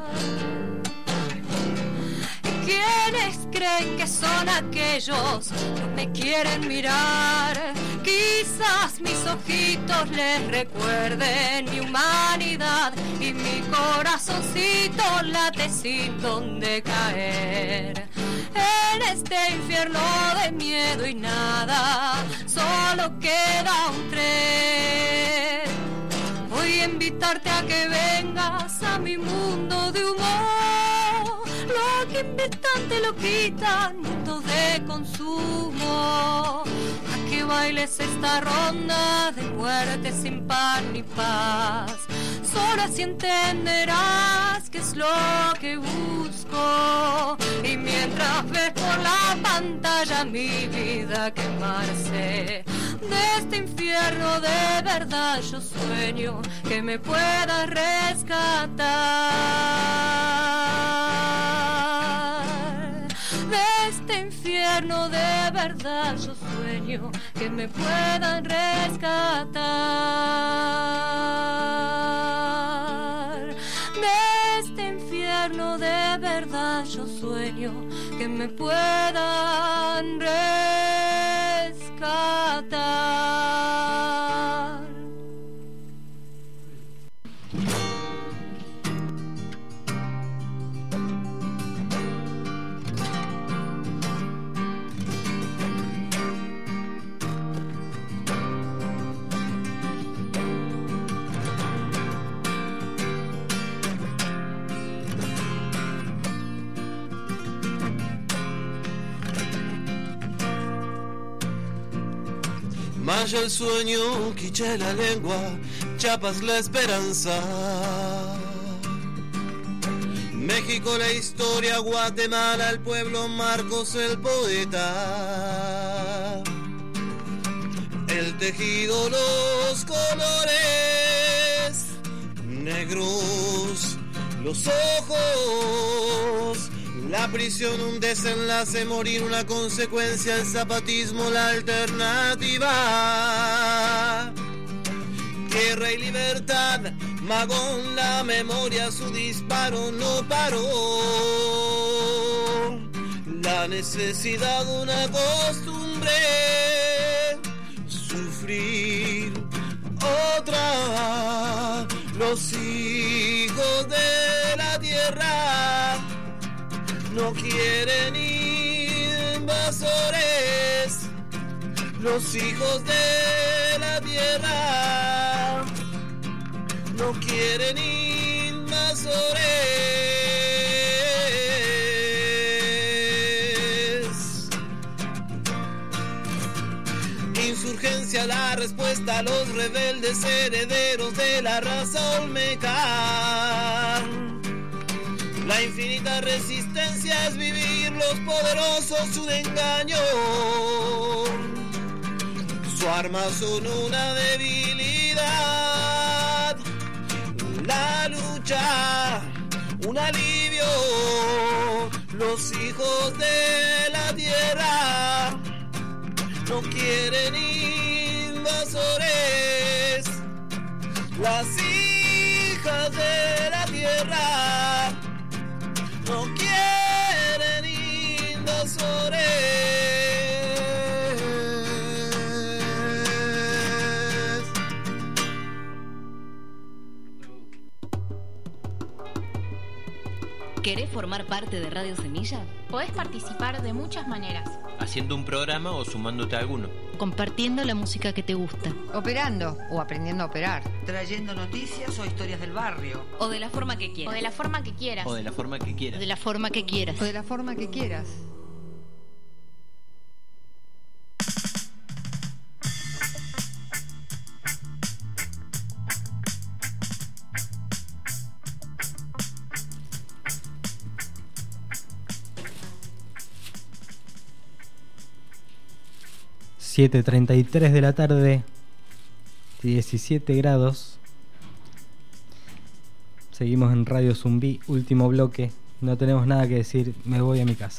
¿Quiénes creen que son aquellos? No me quieren mirar. Quizás mis ojitos les recuerden mi humanidad y mi corazoncito late sin donde caer. En este infierno de miedo y nada, solo queda un tren. Voy a invitarte a que vengas a mi mundo de humor. Lo que invitan te lo quitan, mundo de consumo. A que bailes esta ronda de muerte sin pan ni paz. Solo así entenderás qué es lo que busco. Y mientras ves por la pantalla mi vida quemarse, de este infierno de verdad yo sueño que me puedas rescatar. De este infierno de verdad yo sueño que me puedan rescatar. De este infierno de verdad yo sueño que me puedan rescatar. Maya el sueño, Quiché la lengua, Chiapas la esperanza. México la historia, Guatemala el pueblo, Marcos el poeta. el tejido, los colores, negros los ojos, la prisión un desenlace, morir una consecuencia, el zapatismo la alternativa. Guerra y libertad, Magón la memoria, su disparo no paró. La necesidad, una costumbre, sufrir otra. Los hijos de la tierra no quieren invasores. Los hijos de la tierra no quieren invasores. Insurgencia, la respuesta a los rebeldes herederos de la raza olmeca. La infinita resistencia es vivir los poderosos su engaño. Su arma son una debilidad. La lucha, un alivio. Los hijos de la tierra no quieren invasores. Las hijas de la tierra no quieren invasores. ¿Querés formar parte de Radio Semilla? Podés participar de muchas maneras. Haciendo un programa o sumándote a alguno. Compartiendo la música que te gusta. Operando o aprendiendo a operar. Trayendo noticias o historias del barrio. O de la forma que O quieras. de la forma que quieras. O de la forma que quieras. De la forma que quieras. O de la forma que quieras. siete treinta y tres de la tarde, diecisiete grados. Seguimos en Radio Zumbí, último bloque. No tenemos nada que decir, me voy a mi casa.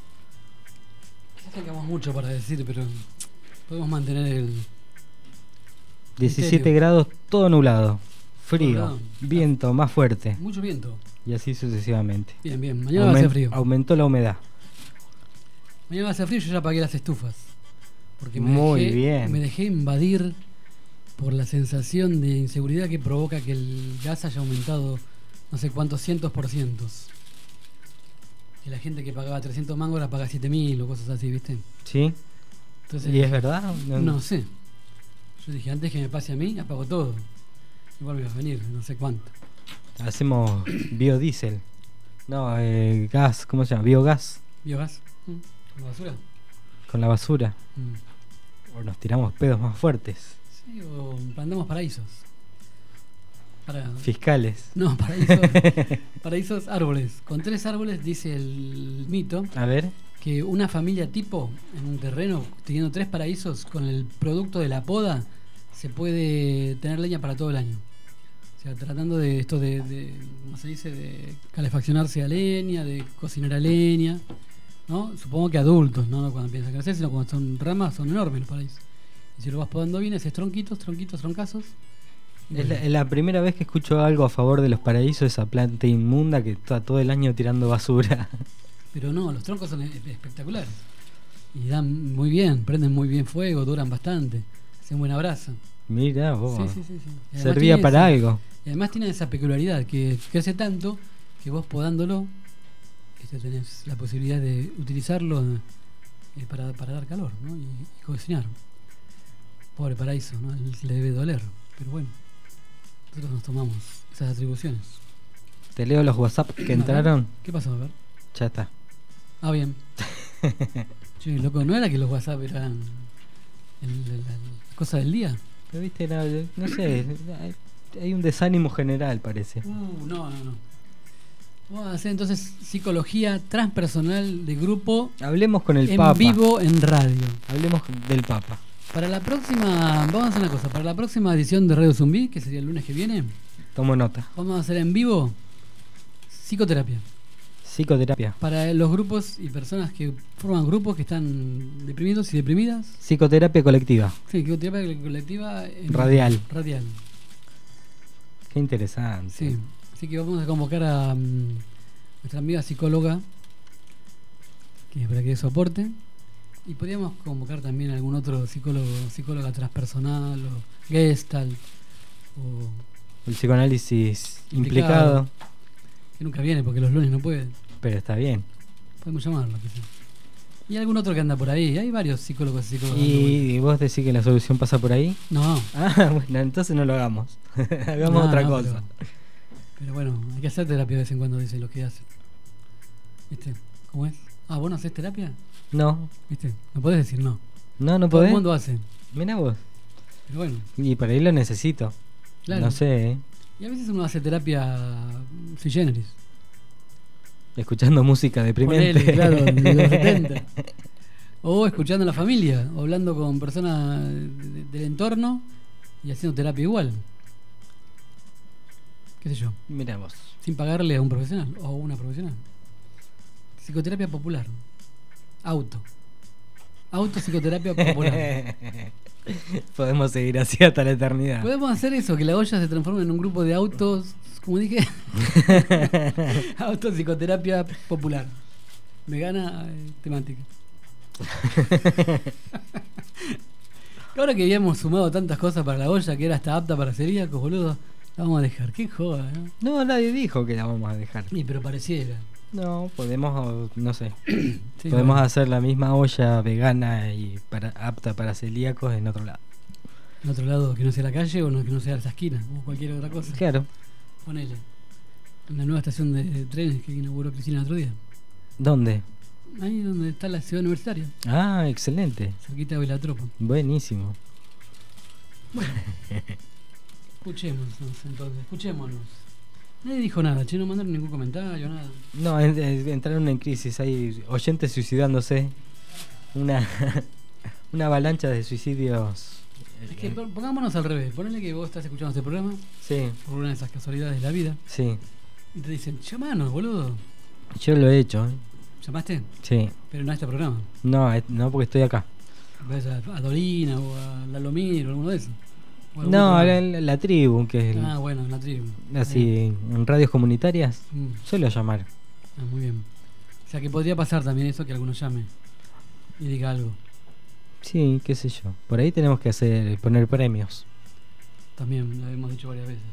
Quizás tengamos mucho para decir, pero podemos mantener el... diecisiete misterio. grados, todo nublado, frío, Nublado. viento más fuerte. Mucho viento. Y así sucesivamente. Bien, bien. Mañana va a ser frío. Aumentó la humedad. Mañana va a ser frío, yo ya apagué las estufas. Porque me Muy dejé, bien. me dejé invadir por la sensación de inseguridad que provoca que el gas haya aumentado no sé cuántos cientos por cientos. Que la gente que pagaba trescientos mangos ahora paga siete mil o cosas así, ¿viste? ¿Sí? Entonces, ¿Y es verdad? No, no sé. Yo dije, antes que me pase a mí, apago todo. Igual me va a venir, no sé cuánto. Hacemos biodiesel. No, eh, gas, ¿cómo se llama? Biogás. ¿Biogás? ¿Mm? ¿Con la basura? Con la basura. Mm. O nos tiramos pedos más fuertes. Sí, o plantamos paraísos. Para... Fiscales. No, paraísos. Paraísos árboles. Con tres árboles dice el mito. A ver. Que una familia tipo en un terreno teniendo tres paraísos, con el producto de la poda se puede tener leña para todo el año. O sea, tratando de esto de, de ¿cómo se dice? De calefaccionarse a leña, de cocinar a leña, ¿no? Supongo que adultos, no cuando empiezan a crecer, sino cuando son ramas, son enormes los paraísos. Y si lo vas podando bien, haces tronquitos, tronquitos, troncazos. Es la, es la primera vez que escucho algo a favor de los paraísos, esa planta inmunda que está todo el año tirando basura. Pero no, los troncos son espectaculares. Y dan muy bien, prenden muy bien fuego, duran bastante, hacen buena brasa. Mira vos. Sí, sí, sí, sí. Y además Servía tiene para esa- algo. Y además tiene esa peculiaridad que crece tanto que vos podándolo este, tenés la posibilidad de utilizarlo eh, para, para dar calor, ¿no? y, y cocinar. Pobre paraíso, ¿no? Él le debe doler, pero bueno, nosotros nos tomamos esas atribuciones. Te leo los WhatsApp que A ver, entraron. ¿Qué pasó? A ver. Ya está. Ah, bien. Che, loco, ¿no era que los WhatsApp eran el- la, la cosa del día? Pero viste, no, no sé, hay- hay un desánimo general, parece. Uh, no, no, no. Vamos a hacer entonces psicología transpersonal de grupo. Hablemos con el en Papa. vivo en radio. Hablemos del Papa. Para la próxima, vamos a hacer una cosa. Para la próxima edición de Radio Zumbí, que sería el lunes que viene, Tomo nota. vamos a hacer en vivo psicoterapia. Psicoterapia. Para los grupos y personas que forman grupos que están deprimidos y deprimidas. Psicoterapia colectiva. Sí, psicoterapia colectiva en- Radial. Radial. Qué interesante. Sí. Así que vamos a convocar a mm, nuestra amiga psicóloga, que para que dé soporte. Y podríamos convocar también a algún otro psicólogo, psicóloga transpersonal o gestalt o El psicoanálisis Implicado. implicado. que nunca viene porque los lunes no puede. Pero está bien. Podemos llamarlo quizás. Y algún otro que anda por ahí. Hay varios psicólogos y psicólogas. ¿Y vos decís que la solución pasa por ahí? No. Ah, bueno, entonces no lo hagamos. Hagamos No, otra no, cosa. Pero, pero bueno, hay que hacer terapia de vez en cuando, dicen los que hacen. ¿Viste? ¿Cómo es? Ah, ¿vos no haces terapia? No. ¿Viste? No podés decir no. No, no Todo podés. el mundo hace. Mirá vos. Pero bueno. Y por ahí lo necesito. Claro. No sé, ¿eh? Y a veces uno hace terapia mm, sui generis. Escuchando música deprimente. Ponele, claro, de los setenta. O escuchando a la familia, o hablando con personas de- de- del entorno y haciendo terapia igual. ¿Qué sé yo? Mira vos. Sin pagarle a un profesional o a una profesional. Psicoterapia popular. Auto. Auto psicoterapia popular. Podemos seguir así hasta la eternidad. Podemos hacer eso, que la olla se transforme en un grupo de autos, como dije. Auto psicoterapia popular. Vegana eh, temática. Ahora que habíamos sumado tantas cosas para la olla que era hasta apta para celíacos, boludo, la vamos a dejar. Qué joda, ¿no? No, nadie dijo que la vamos a dejar. Sí, pero pareciera. No, podemos, no sé. Sí, podemos bueno. hacer la misma olla vegana y para, apta para celíacos en otro lado. En otro lado, que no sea la calle o no, que no sea esa esquina o cualquier otra cosa. Claro. Ponele. En la nueva estación de, de trenes que inauguró Cristina el otro día. ¿Dónde? Ahí donde está la ciudad universitaria, Ah, excelente. cerquita de Velatropa. Buenísimo. Bueno, escuchémonos entonces, escuchémonos. Nadie dijo nada, che, no mandaron ningún comentario, nada. No, en- en- entraron en crisis. Hay oyentes suicidándose. Una, una avalancha de suicidios. Es que pon- pongámonos al revés, ponele que vos estás escuchando este programa Sí, por una de esas casualidades de la vida sí. y te dicen, llamanos, boludo. Yo lo he hecho. ¿eh? ¿Llamaste? Sí. Pero no a este programa. No, eh, no porque estoy acá. Ves a, a Dorina o a Lalomir o alguno de esos. O algún No, otro la, programa. la- la tribu, que es el- Ah, bueno, en la tribu. así en radios comunitarias. Mm. Suelo llamar. Ah, muy bien. O sea que podría pasar también eso que alguno llame y diga algo. Sí, qué sé yo. Por ahí tenemos que hacer poner premios. También lo hemos dicho varias veces.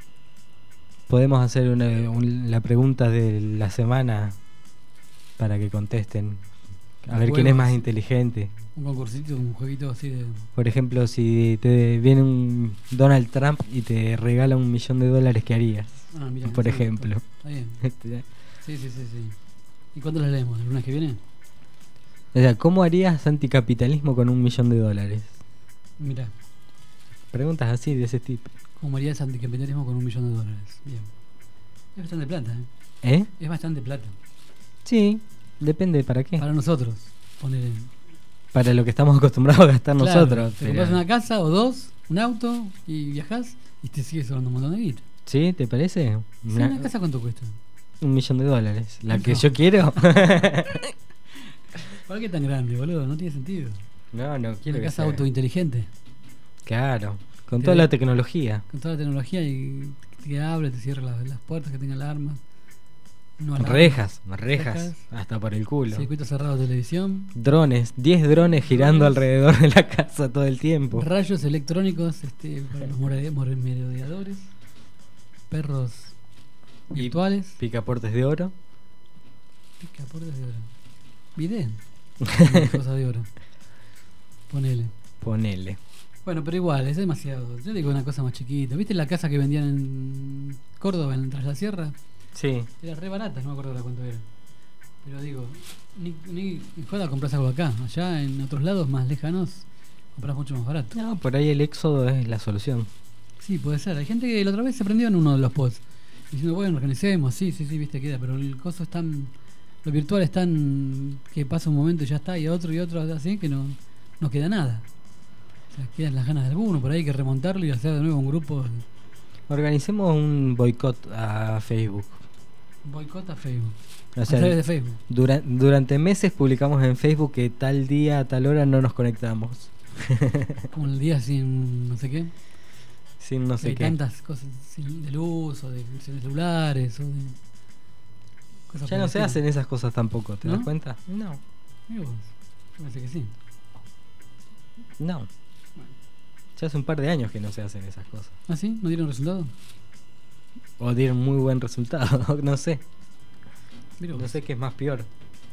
Podemos hacer una, un- la pregunta de la semana para que contesten. A ver quién es Juegos. más inteligente. Un concursito, un jueguito así de. Por ejemplo, si te viene un Donald Trump y te regala un millón de dólares, ¿qué harías? Ah, mira, Por sí, ejemplo. Está bien. Este, Sí, sí, sí, sí. ¿Y cuándo las leemos? ¿El lunes que viene? O sea, ¿cómo harías anticapitalismo con un millón de dólares? Mira, Preguntas así, de ese tipo. ¿cómo harías anticapitalismo con un millón de dólares? Bien. Es bastante plata, ¿eh? ¿Eh? Es bastante plata. Sí, depende para qué. Para nosotros. Poner Para lo que estamos acostumbrados a gastar Claro, nosotros. Te pero- compras una casa o dos, un auto y viajás y te sigues sobrando un montón de guita. ¿Sí? ¿Te parece? Sí, Una- ¿Una casa cuánto cuesta? un millón de dólares. La que No. yo quiero. ¿Para qué tan grande, boludo? No tiene sentido. No, no quiero Una que casa sea- autointeligente. Claro, con Te toda ve- la tecnología. Con toda la tecnología y que abre, te cierra las, las puertas, que tenga alarmas. No alarmas. Rejas, rejas, hasta por el culo. Circuito cerrado de televisión. Drones, diez drones girando Drones. alrededor de la casa todo el tiempo. Rayos electrónicos este, para los more- more- merodeadores. Perros Y virtuales. picaportes de oro. Picaportes de oro. Vidén. Cosas de oro. Ponele. Ponele. Bueno, pero igual, es demasiado. Yo digo una cosa más chiquita. ¿Viste la casa que vendían en Córdoba, en Tras la Sierra? Sí. Era re barata, no me acuerdo ahora cuánto era. Pero digo, ni, ni ni joda compras algo acá. Allá en otros lados más lejanos compras mucho más barato. No, por ahí el éxodo es la solución. Sí, puede ser. Hay gente que la otra vez se prendió en uno de los posts. Diciendo, bueno, organicemos, sí, sí, sí, viste, queda. Pero el coso es tan. Lo virtual es tan. Que pasa un momento y ya está, y otro y otro así, que no, no queda nada. O sea, quedan las ganas de alguno, por ahí hay que remontarlo y hacer de nuevo un grupo. Organicemos un boicot a Facebook. Boicot a Facebook. O sea, a través de Facebook. Dura, durante meses publicamos en Facebook que tal día, a tal hora no nos conectamos. Como el día sin no sé qué. Sin no sé hay qué. tantas cosas sin, de luz o de, de celulares. O de cosas ya no se estilo. hacen esas cosas tampoco, ¿te ¿No? das cuenta? No. Mira vos, yo pensé que sí. No. Ya hace un par de años que no se hacen esas cosas. ¿Ah, sí? ¿No dieron resultado? O dieron muy buen resultado, no sé. Mira no vos. sé qué es más peor.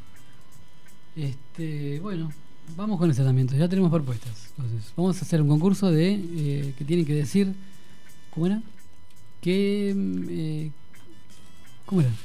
Este, bueno, vamos con el tratamiento. Ya tenemos propuestas. Entonces, vamos a hacer un concurso de eh, que tienen que decir, ¿cómo era? Que eh, ¿cómo era?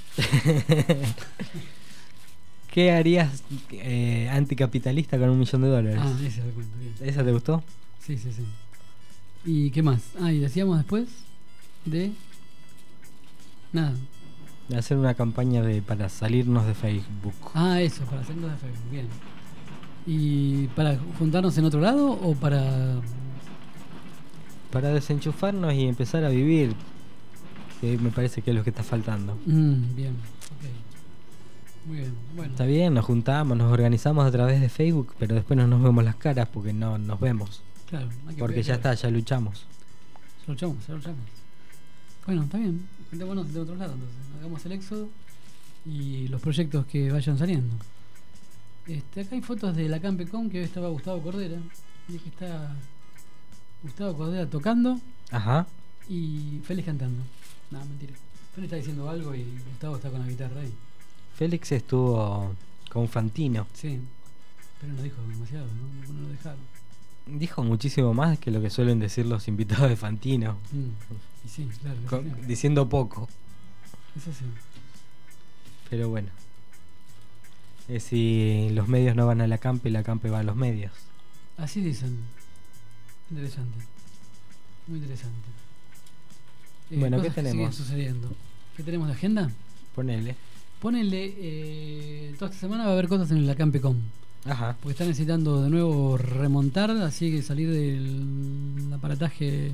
¿Qué harías eh, anticapitalista con un millón de dólares? Ah, ese me cuento, bien. ¿Esa te gustó? Sí, sí, sí. ¿Y qué más? Ah, y decíamos después de nada. De hacer una campaña de para salirnos de Facebook. Ah, eso, para hacernos de Facebook, bien. ¿Y para juntarnos en otro lado o para...? Para desenchufarnos y empezar a vivir, que me parece que es lo que está faltando. Mm, bien, ok. Muy bien, bueno. Está bien, nos juntamos, nos organizamos a través de Facebook, pero después no nos vemos las caras porque no nos vemos. Claro, hay que porque ya está, ya luchamos. Ya luchamos, ya luchamos. Bueno, está bien. Juntémonos de otro lado, entonces. Hagamos el éxodo y los proyectos que vayan saliendo. Este, acá hay fotos de la Campecom que hoy estaba Gustavo Cordera. Y que está Gustavo Cordera tocando. Ajá. Y Félix cantando. No, mentira. Félix está diciendo algo y Gustavo está con la guitarra ahí. Félix estuvo con Fantino. Sí, pero no dijo demasiado, ¿no? No lo dejaron. Dijo muchísimo más que lo que suelen decir los invitados de Fantino. Mm. Y sí, claro. Con, sí. Diciendo poco. Eso sí. Pero bueno. Es si los medios no van a la campe, la campe va a los medios. Así dicen. Interesante. Muy interesante. Eh, Bueno, ¿qué cosas que tenemos? siguen sucediendo. ¿Qué tenemos de agenda? Ponele. Ponele, eh, toda esta semana va a haber cosas en la Campecom. Ajá. Porque están necesitando de nuevo remontar, así que salir del aparataje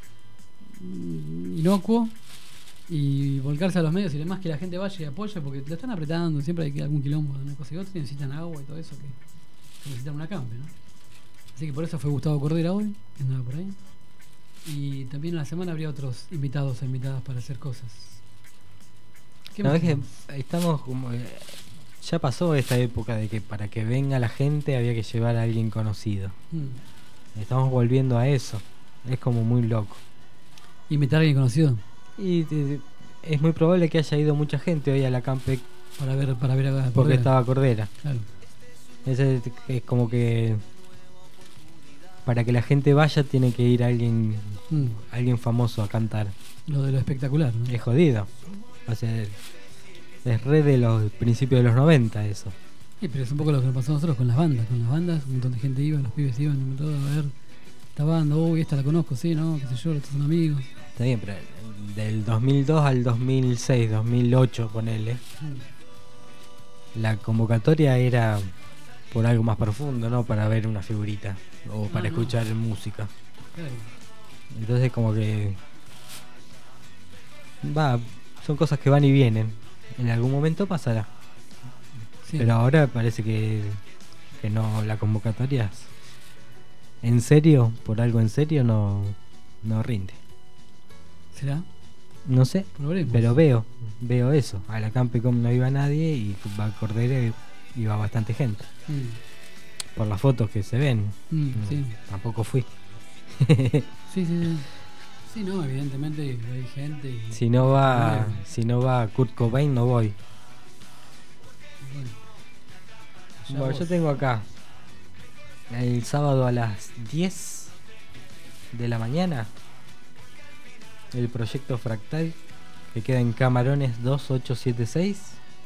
inocuo y volcarse a los medios y demás, que la gente vaya y apoye, porque lo están apretando, siempre hay que algún quilombo de una cosa y otra, y necesitan agua y todo eso, que, que necesitan una campe, ¿no? Así que por eso fue Gustavo Cordera hoy, que andaba por ahí. Y también en la semana habría otros invitados e invitadas para hacer cosas. ¿Qué No, más es que tenemos? estamos como... eh, ya pasó esta época de que para que venga la gente había que llevar a alguien conocido. Mm. Estamos volviendo a eso. Es como muy loco. ¿Invitar a alguien conocido? Y eh, es muy probable que haya ido mucha gente hoy a la campe para ver para ver a porque Cordera. estaba Cordera. Claro. Ese es como que para que la gente vaya tiene que ir alguien Mm. alguien famoso a cantar. Lo de lo espectacular, ¿no? Es jodido. O sea, es re de los principios de los noventa eso. Sí, pero es un poco lo que nos pasó a nosotros con las bandas. Con las bandas, un montón de gente iba, los pibes iban todo a ver esta banda, uy, esta la conozco, sí, no, qué sé yo, estos son amigos. Está bien, pero del dos mil dos al dos mil seis, dos mil ocho, ponele. La convocatoria era por algo más profundo, ¿no? Para ver una figurita o para Ah, no. escuchar música. Claro. Entonces como que va, son cosas que van y vienen. En algún momento pasará. Sí. Pero ahora parece que, que no, la convocatoria es- en serio, por algo en serio no, no rinde. ¿Será? No sé, Probaremos. pero veo, veo eso. A la Campecom no iba nadie y va Cordera y iba bastante gente. Mm. Por las fotos que se ven. Mm, No, sí. Tampoco fui. Sí, sí, sí. Sí, no, evidentemente hay gente. Y, Si no va, Bueno. si no va Kurt Cobain no voy. bueno, ya Bueno, vos. yo tengo acá el sábado a las diez de la mañana el proyecto Fractal que queda en Camarones dos ocho siete seis.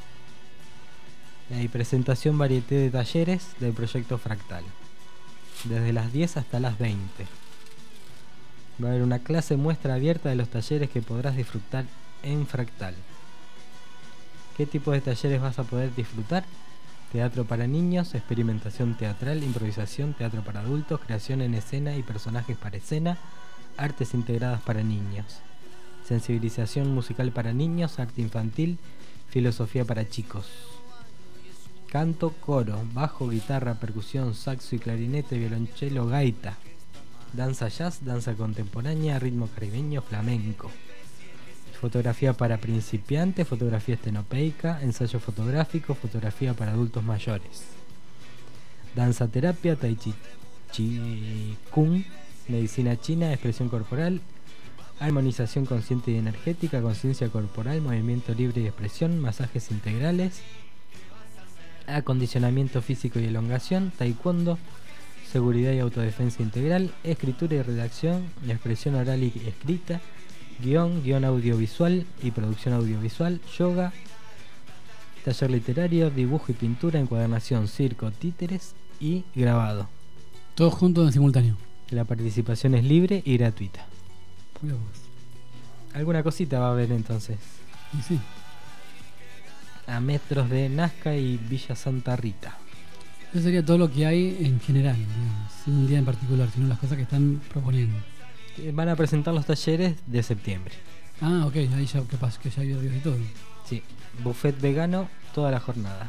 Hay presentación varieté de talleres del proyecto Fractal desde las diez hasta las veinte. Va a haber una clase muestra abierta de los talleres que podrás disfrutar en Fractal. ¿Qué tipo de talleres vas a poder disfrutar? teatro para niños, experimentación teatral, improvisación, teatro para adultos, creación en escena y personajes para escena, artes integradas para niños, sensibilización musical para niños, arte infantil, filosofía para chicos, canto, coro, bajo, guitarra, percusión, saxo y clarinete, violonchelo, gaita, danza jazz, danza contemporánea, ritmo caribeño, flamenco, fotografía para principiantes, fotografía estenopeica, ensayo fotográfico, fotografía para adultos mayores, danza terapia, tai chi, chi kung, medicina china, expresión corporal, armonización consciente y energética, conciencia corporal, movimiento libre y expresión, masajes integrales, acondicionamiento físico y elongación, taekwondo, seguridad y autodefensa integral, escritura y redacción, expresión oral y escrita, guión, guión audiovisual y producción audiovisual, yoga, taller literario, dibujo y pintura, encuadernación, circo, títeres y grabado. Todo junto en simultáneo. La participación es libre y gratuita. Mira vos. Alguna cosita va a haber entonces. Y sí. A metros de Nazca y Villa Santa Rita. Eso sería todo lo que hay en general, digamos, sin un día en particular, sino las cosas que están proponiendo. Van a presentar los talleres de septiembre. Ah, ok, ahí ya capaz que ya hay videos y todo. Sí, buffet vegano toda la jornada.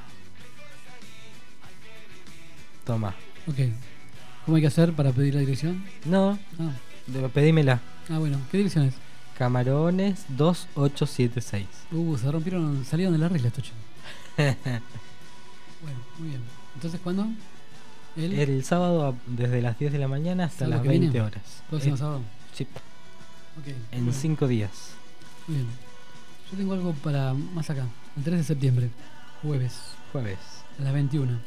Toma. Ok. ¿Cómo hay que hacer para pedir la dirección? No, Ah, de- pedímela. ah bueno, ¿qué dirección es? Camarones dos ocho siete seis. Uh, se rompieron, salieron de la regla estos chicos. Bueno, muy bien. Entonces, ¿cuándo? El, El sábado a- desde las diez de la mañana hasta ¿Sábado las que viene? veinte horas. Próximo Eh, sábado. Sí, Ok. en bueno, cinco días. muy bien. Yo tengo algo para más acá, el tres de septiembre, jueves, Jueves. a las veintiuna.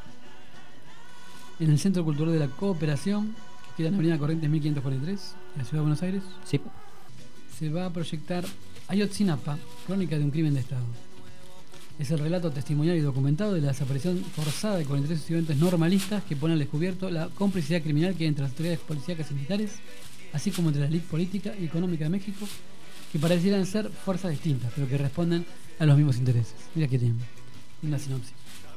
En el Centro Cultural de la Cooperación, que queda en Avenida Corrientes mil quinientos cuarenta y tres, en la Ciudad de Buenos Aires, Sí. se va a proyectar Ayotzinapa, crónica de un crimen de Estado. Es el relato testimonial y documentado de la desaparición forzada de cuarenta y tres estudiantes normalistas que ponen al descubierto la complicidad criminal que hay entre las autoridades policíacas y militares, así como entre la élite política y económica de México, que parecieran ser fuerzas distintas, pero que responden a los mismos intereses. Mira que tienen una sinopsis.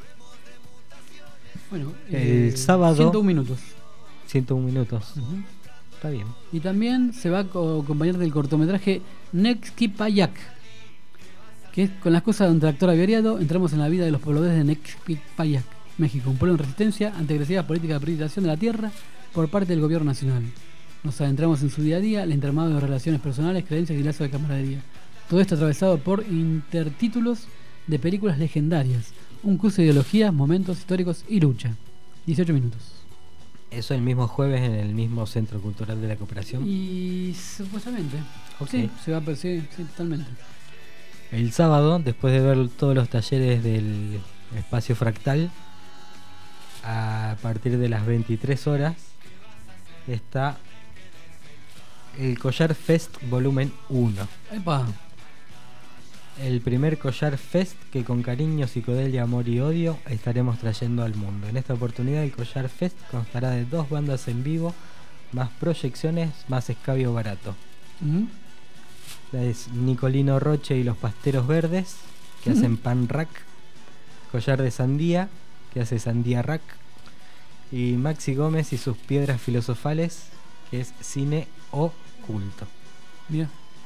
Bueno, El sábado- ciento un minutos. ciento un minutos. Ujú. Está bien. Y también se va a co- acompañar del cortometraje Nexquipayac, que es con la excusa de un tractor averiado, entramos en la vida de los pobladores de Nexquipayac, México, un pueblo en resistencia ante agresivas políticas de privatización de la tierra por parte del gobierno nacional. Nos adentramos en su día a día, el entramado de relaciones personales, creencias y lazos de camaradería. Todo esto atravesado por intertítulos de películas legendarias, un curso de ideologías, momentos históricos y lucha. dieciocho minutos. Eso el mismo jueves en el mismo Centro Cultural de la Cooperación. Y supuestamente. Ok. Sí, se va a percibir, sí, totalmente. El sábado, después de ver todos los talleres del espacio fractal, a partir de las veintitrés horas, está el Collar Fest Volumen uno. Epa, El primer Collar Fest que con cariño, psicodelia, amor y odio estaremos trayendo al mundo. En esta oportunidad el Collar Fest constará de dos bandas en vivo, más proyecciones, más escabio barato. ujú, Es Nicolino Roche y los Pasteros Verdes, que Ujú. hacen pan rack. Collar de Sandía, que hace sandía rack. Y Maxi Gómez y sus Piedras Filosofales, que es cine oculto. mira.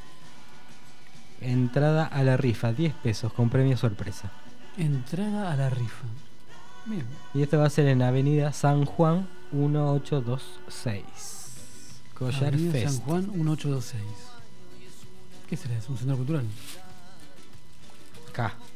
Entrada a la rifa, diez pesos con premio sorpresa. Entrada a la rifa. Bien. Y esto va a ser en Avenida San Juan mil ochocientos veintiséis. Collar Avenida Fest. San Juan mil ochocientos veintiséis. ¿Qué será? ¿Es un centro cultural? K.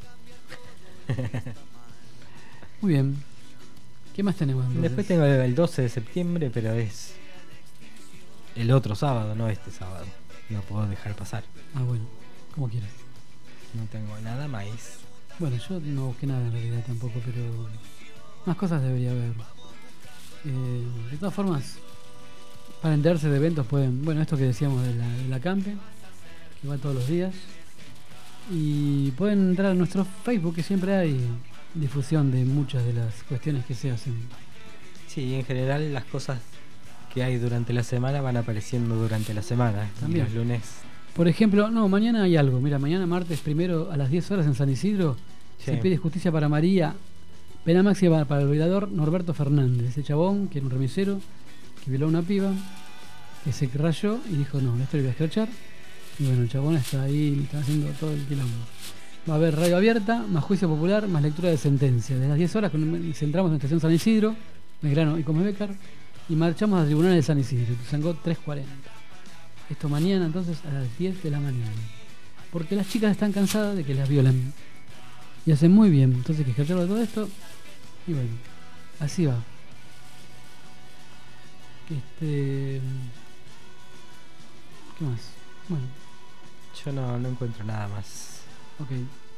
Muy bien. ¿Qué más tenemos entonces? Después tengo el doce de septiembre, pero es el otro sábado, no este sábado. No puedo dejar pasar. Ah, bueno. Como quieras. No tengo nada más. Bueno, yo no busqué nada en realidad tampoco, pero más cosas debería haber. Eh, de todas formas, para enterarse de eventos pueden, bueno, esto que decíamos de la, de la Campe, que va todos los días, y pueden entrar a nuestro Facebook, que siempre hay difusión de muchas de las cuestiones que se hacen. Sí, en general las cosas que hay durante la semana van apareciendo durante la semana. También. Los lunes. Por ejemplo, no, mañana hay algo. Mira, mañana martes primero a las diez horas en San Isidro Sí. se pide justicia para María Pena máxima para el violador Norberto Fernández, ese chabón que era un remisero, que violó a una piba, que se rayó y dijo, no, esto lo voy a escrachar. Y bueno, el chabón está ahí, está haciendo todo el quilombo. Va a haber radio abierta, más juicio popular, más lectura de sentencia. Desde las diez horas centramos en la estación San Isidro, Belgrano y Comebecar, y marchamos a tribunales de San Isidro, Tuzangó tres cuarenta. Esto mañana entonces a las diez de la mañana. Porque las chicas están cansadas de que las violan. Y hacen muy bien, entonces hay que escracharlo de todo esto. Y bueno, así va. Este... ¿Qué más? Bueno. Yo no, no encuentro nada más. Ok.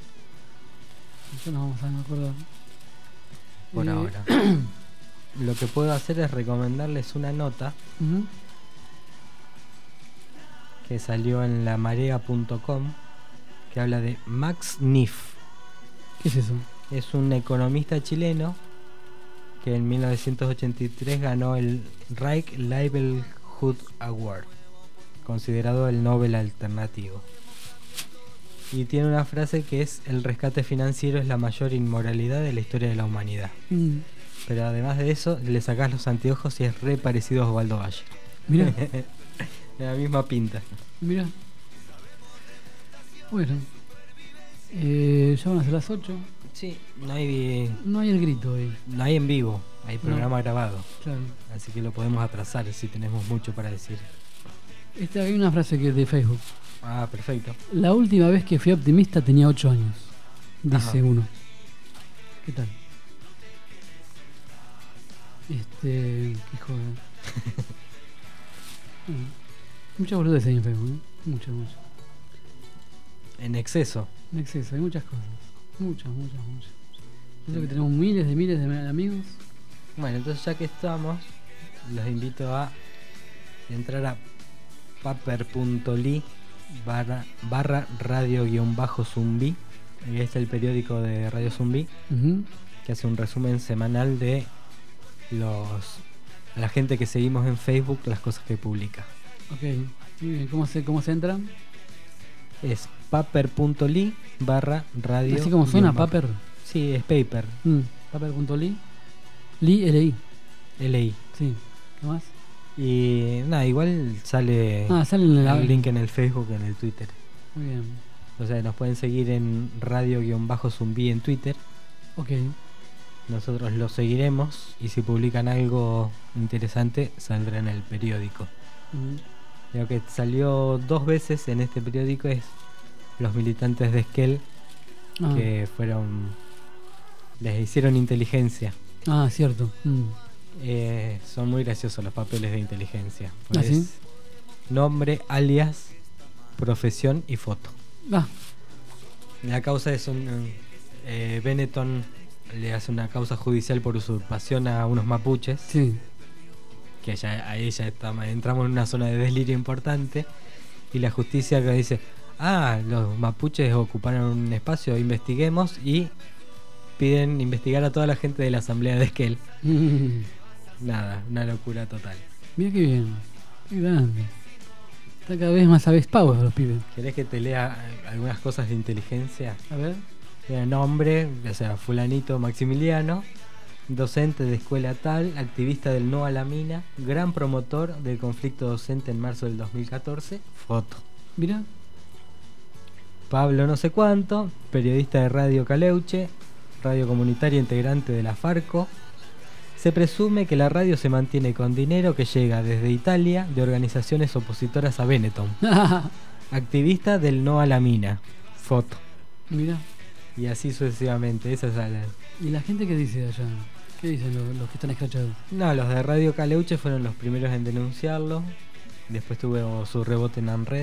Ya nos vamos a acordar. Por Eh, ahora. Lo que puedo hacer es recomendarles una nota Ujú. que salió en la marea punto com que habla de Max Niff. ¿Qué es eso? Es un economista chileno que en mil novecientos ochenta y tres ganó el Reich Livelihood Award, considerado el Nobel alternativo. Y tiene una frase que es: el rescate financiero es la mayor inmoralidad de la historia de la humanidad. Mm. Pero además de eso, le sacás los anteojos y es re parecido a Osvaldo Valle. Mirá. De la misma pinta. Mirá. Bueno. Eh, ya van a ser las ocho. Sí, no hay... No hay el grito hoy. No hay en vivo, hay programa No. grabado. Claro. Así que lo podemos atrasar si tenemos mucho para decir. Esta, hay una frase que es de Facebook. Ah, perfecto. La última vez que fui optimista tenía ocho años. Dice Ajá. uno. ¿Qué tal? Este... Qué joder. Bueno, muchas boludeces ahí en Facebook, ¿eh? Muchas, muchas. En exceso. En exceso, hay muchas cosas. Muchas, muchas, muchas. Eso que tenemos miles de miles de amigos. Bueno, entonces ya que estamos, los invito a entrar a paper.ly barra, barra radio guión bajo zumbi. Y este es el periódico de Radio Zumbi, Ujú. que hace un resumen semanal de los la gente que seguimos en Facebook, las cosas que publica. Ok, muy bien. ¿Cómo se, cómo se entra? Es paper.ly barra radio. Así como suena, guión bajo. paper. Sí, es paper. Mm, paper.ly. Li, L I. L I. Sí. ¿Qué más? Y nada, igual sale, Ah, sale en la- el link en el Facebook, en el Twitter. Muy bien. O sea, nos pueden seguir en radio-zumbi en Twitter. Ok. Nosotros los seguiremos y si publican algo interesante saldrá en el periódico. Mm. Lo que salió dos veces en este periódico es los militantes de Esquel Ah. que fueron... les hicieron inteligencia. Ah, cierto. Mm. Eh, son muy graciosos los papeles de inteligencia. ¿Ah, Pues, sí? nombre, alias, profesión y foto. Ah. La causa es un... Eh, Benetton le hace una causa judicial por usurpación a unos mapuches. Sí. Que ya, ahí ya estamos, entramos en una zona de delirio importante. Y la justicia que dice: ah, los mapuches ocuparon un espacio, investiguemos. Y piden investigar a toda la gente de la asamblea de Esquel. Mm. Nada, una locura total. Mira qué bien. Qué grande. Está cada vez más avispados los pibes. ¿Querés que te lea algunas cosas de inteligencia? A ver. Tiene nombre, o sea, fulanito Maximiliano, docente de escuela tal, activista del No a la Mina, gran promotor del conflicto docente en marzo del dos mil catorce, foto. Mira. Pablo no sé cuánto, periodista de Radio Caleuche, radio comunitaria integrante de la Farco. Se presume que la radio se mantiene con dinero que llega desde Italia de organizaciones opositoras a Benetton. Activista del No a la Mina, foto. Mira. Y así sucesivamente, esa es la... ¿Y la gente qué dice allá? ¿Qué dicen los, los que están escrachados? No, los de Radio Caleuche fueron los primeros en denunciarlo. Después tuvo su rebote en ANRED.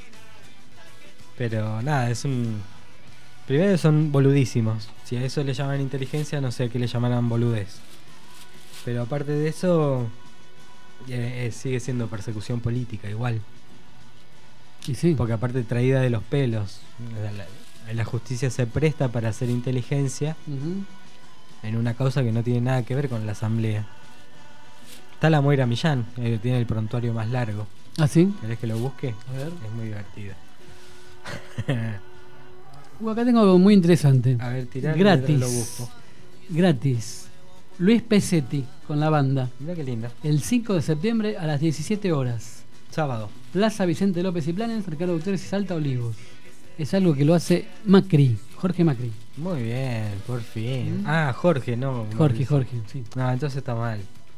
Pero nada, es un... Primero son boludísimos. Si a eso le llaman inteligencia, no sé a qué le llamarán boludez. Pero aparte de eso, eh, eh, sigue siendo persecución política igual. Y sí. Porque aparte traída de los pelos. La, la- la justicia se presta para hacer inteligencia Ujú. en una causa que no tiene nada que ver con la asamblea. Está la Moira Millán, eh, tiene el prontuario más largo. ¿Ah, sí? ¿Querés que lo busque? A ver. Es muy divertido. Uh, acá tengo algo muy interesante. A ver, tirá, gratis. mientras lo busco. gratis. Luis Pesetti con la banda. Mira qué linda. El cinco de septiembre a las diecisiete horas. Sábado. Plaza Vicente López y Planes, Ricardo Gutiérrez y Salta Olivos. Es algo que lo hace Macri, Jorge Macri. Muy bien, por fin. ¿Mm? Ah, Jorge, no. Jorge, Jorge, sí. No, entonces está mal.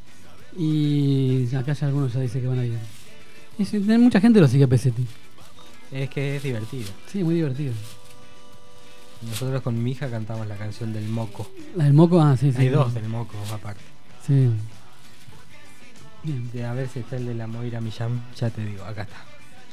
Y acá ya algunos ya dicen que van a ir. Y sí, mucha gente lo sigue a Pesetti. Es que es divertido. Sí, muy divertido. Nosotros con mi hija cantamos la canción del Moco. La del Moco, ah, sí, sí. Hay dos del Moco aparte. Sí. Bien. De, a ver si está el de la Moira Millán. Ya te digo, acá está.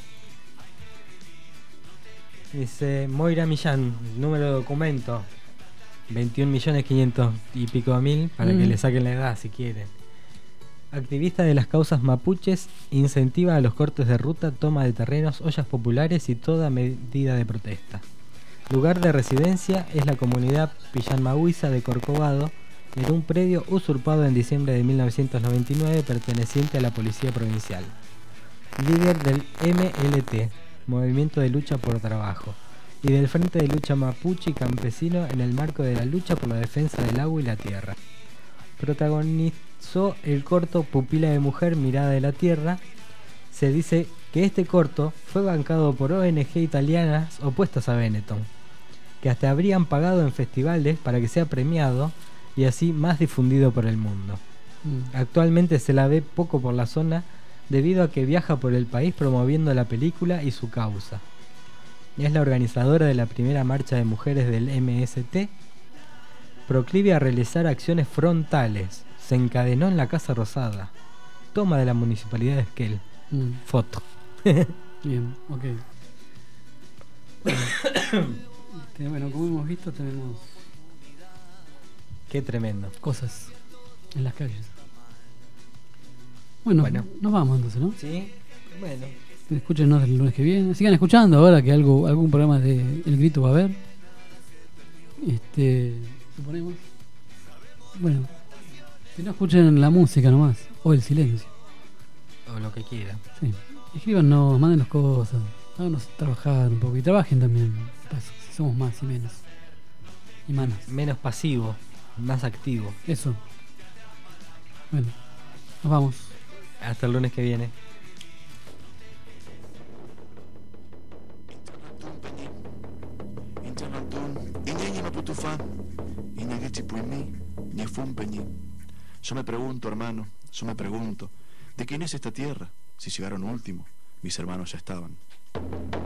Dice Moira Millán, número de documento veintiún millones quinientos y pico mil para mm. que le saquen la edad si quieren. Activista de las causas mapuches, incentiva a los cortes de ruta, toma de terrenos, ollas populares y toda medida de protesta. Lugar de residencia es la comunidad Pillanmahuiza de Corcovado, en un predio usurpado en diciembre de mil novecientos noventa y nueve perteneciente a la Policía Provincial. Líder del M L T, Movimiento de Lucha por Trabajo, y del Frente de Lucha Mapuche y Campesino en el marco de la lucha por la defensa del agua y la tierra. Protagonizó el corto Pupila de Mujer, Mirada de la Tierra. Se dice que este corto fue bancado por O N G italianas opuestas a Benetton, que hasta habrían pagado en festivales para que sea premiado y así más difundido por el mundo. Mm. Actualmente se la ve poco por la zona debido a que viaja por el país promoviendo la película y su causa. Es la organizadora de la primera marcha de mujeres del M S T, proclive a realizar acciones frontales. Se encadenó en la Casa Rosada. Toma de la Municipalidad de Esquel. Mm. Foto. Bien, ok. Bueno, bueno, como hemos visto, tenemos... Qué tremendo. Cosas en las calles. Bueno, bueno. Nos vamos entonces, ¿no? Sí, bueno. Escúchenos el lunes que viene. Sigan escuchando ahora que algo algún programa de El Grito va a haber. Este, suponemos. Bueno, si no, escuchen la música nomás, o el silencio. O lo que quieran. Sí. Escríbanos, mándenos cosas, háganos trabajar un poco y trabajen también, pues, si somos más y menos. Y manas. Menos pasivo, más activo. Eso. Bueno, nos vamos. Hasta el lunes que viene. Yo me pregunto, hermano, yo me pregunto, ¿de quién es esta tierra? Si llegaron último, mis hermanos ya estaban.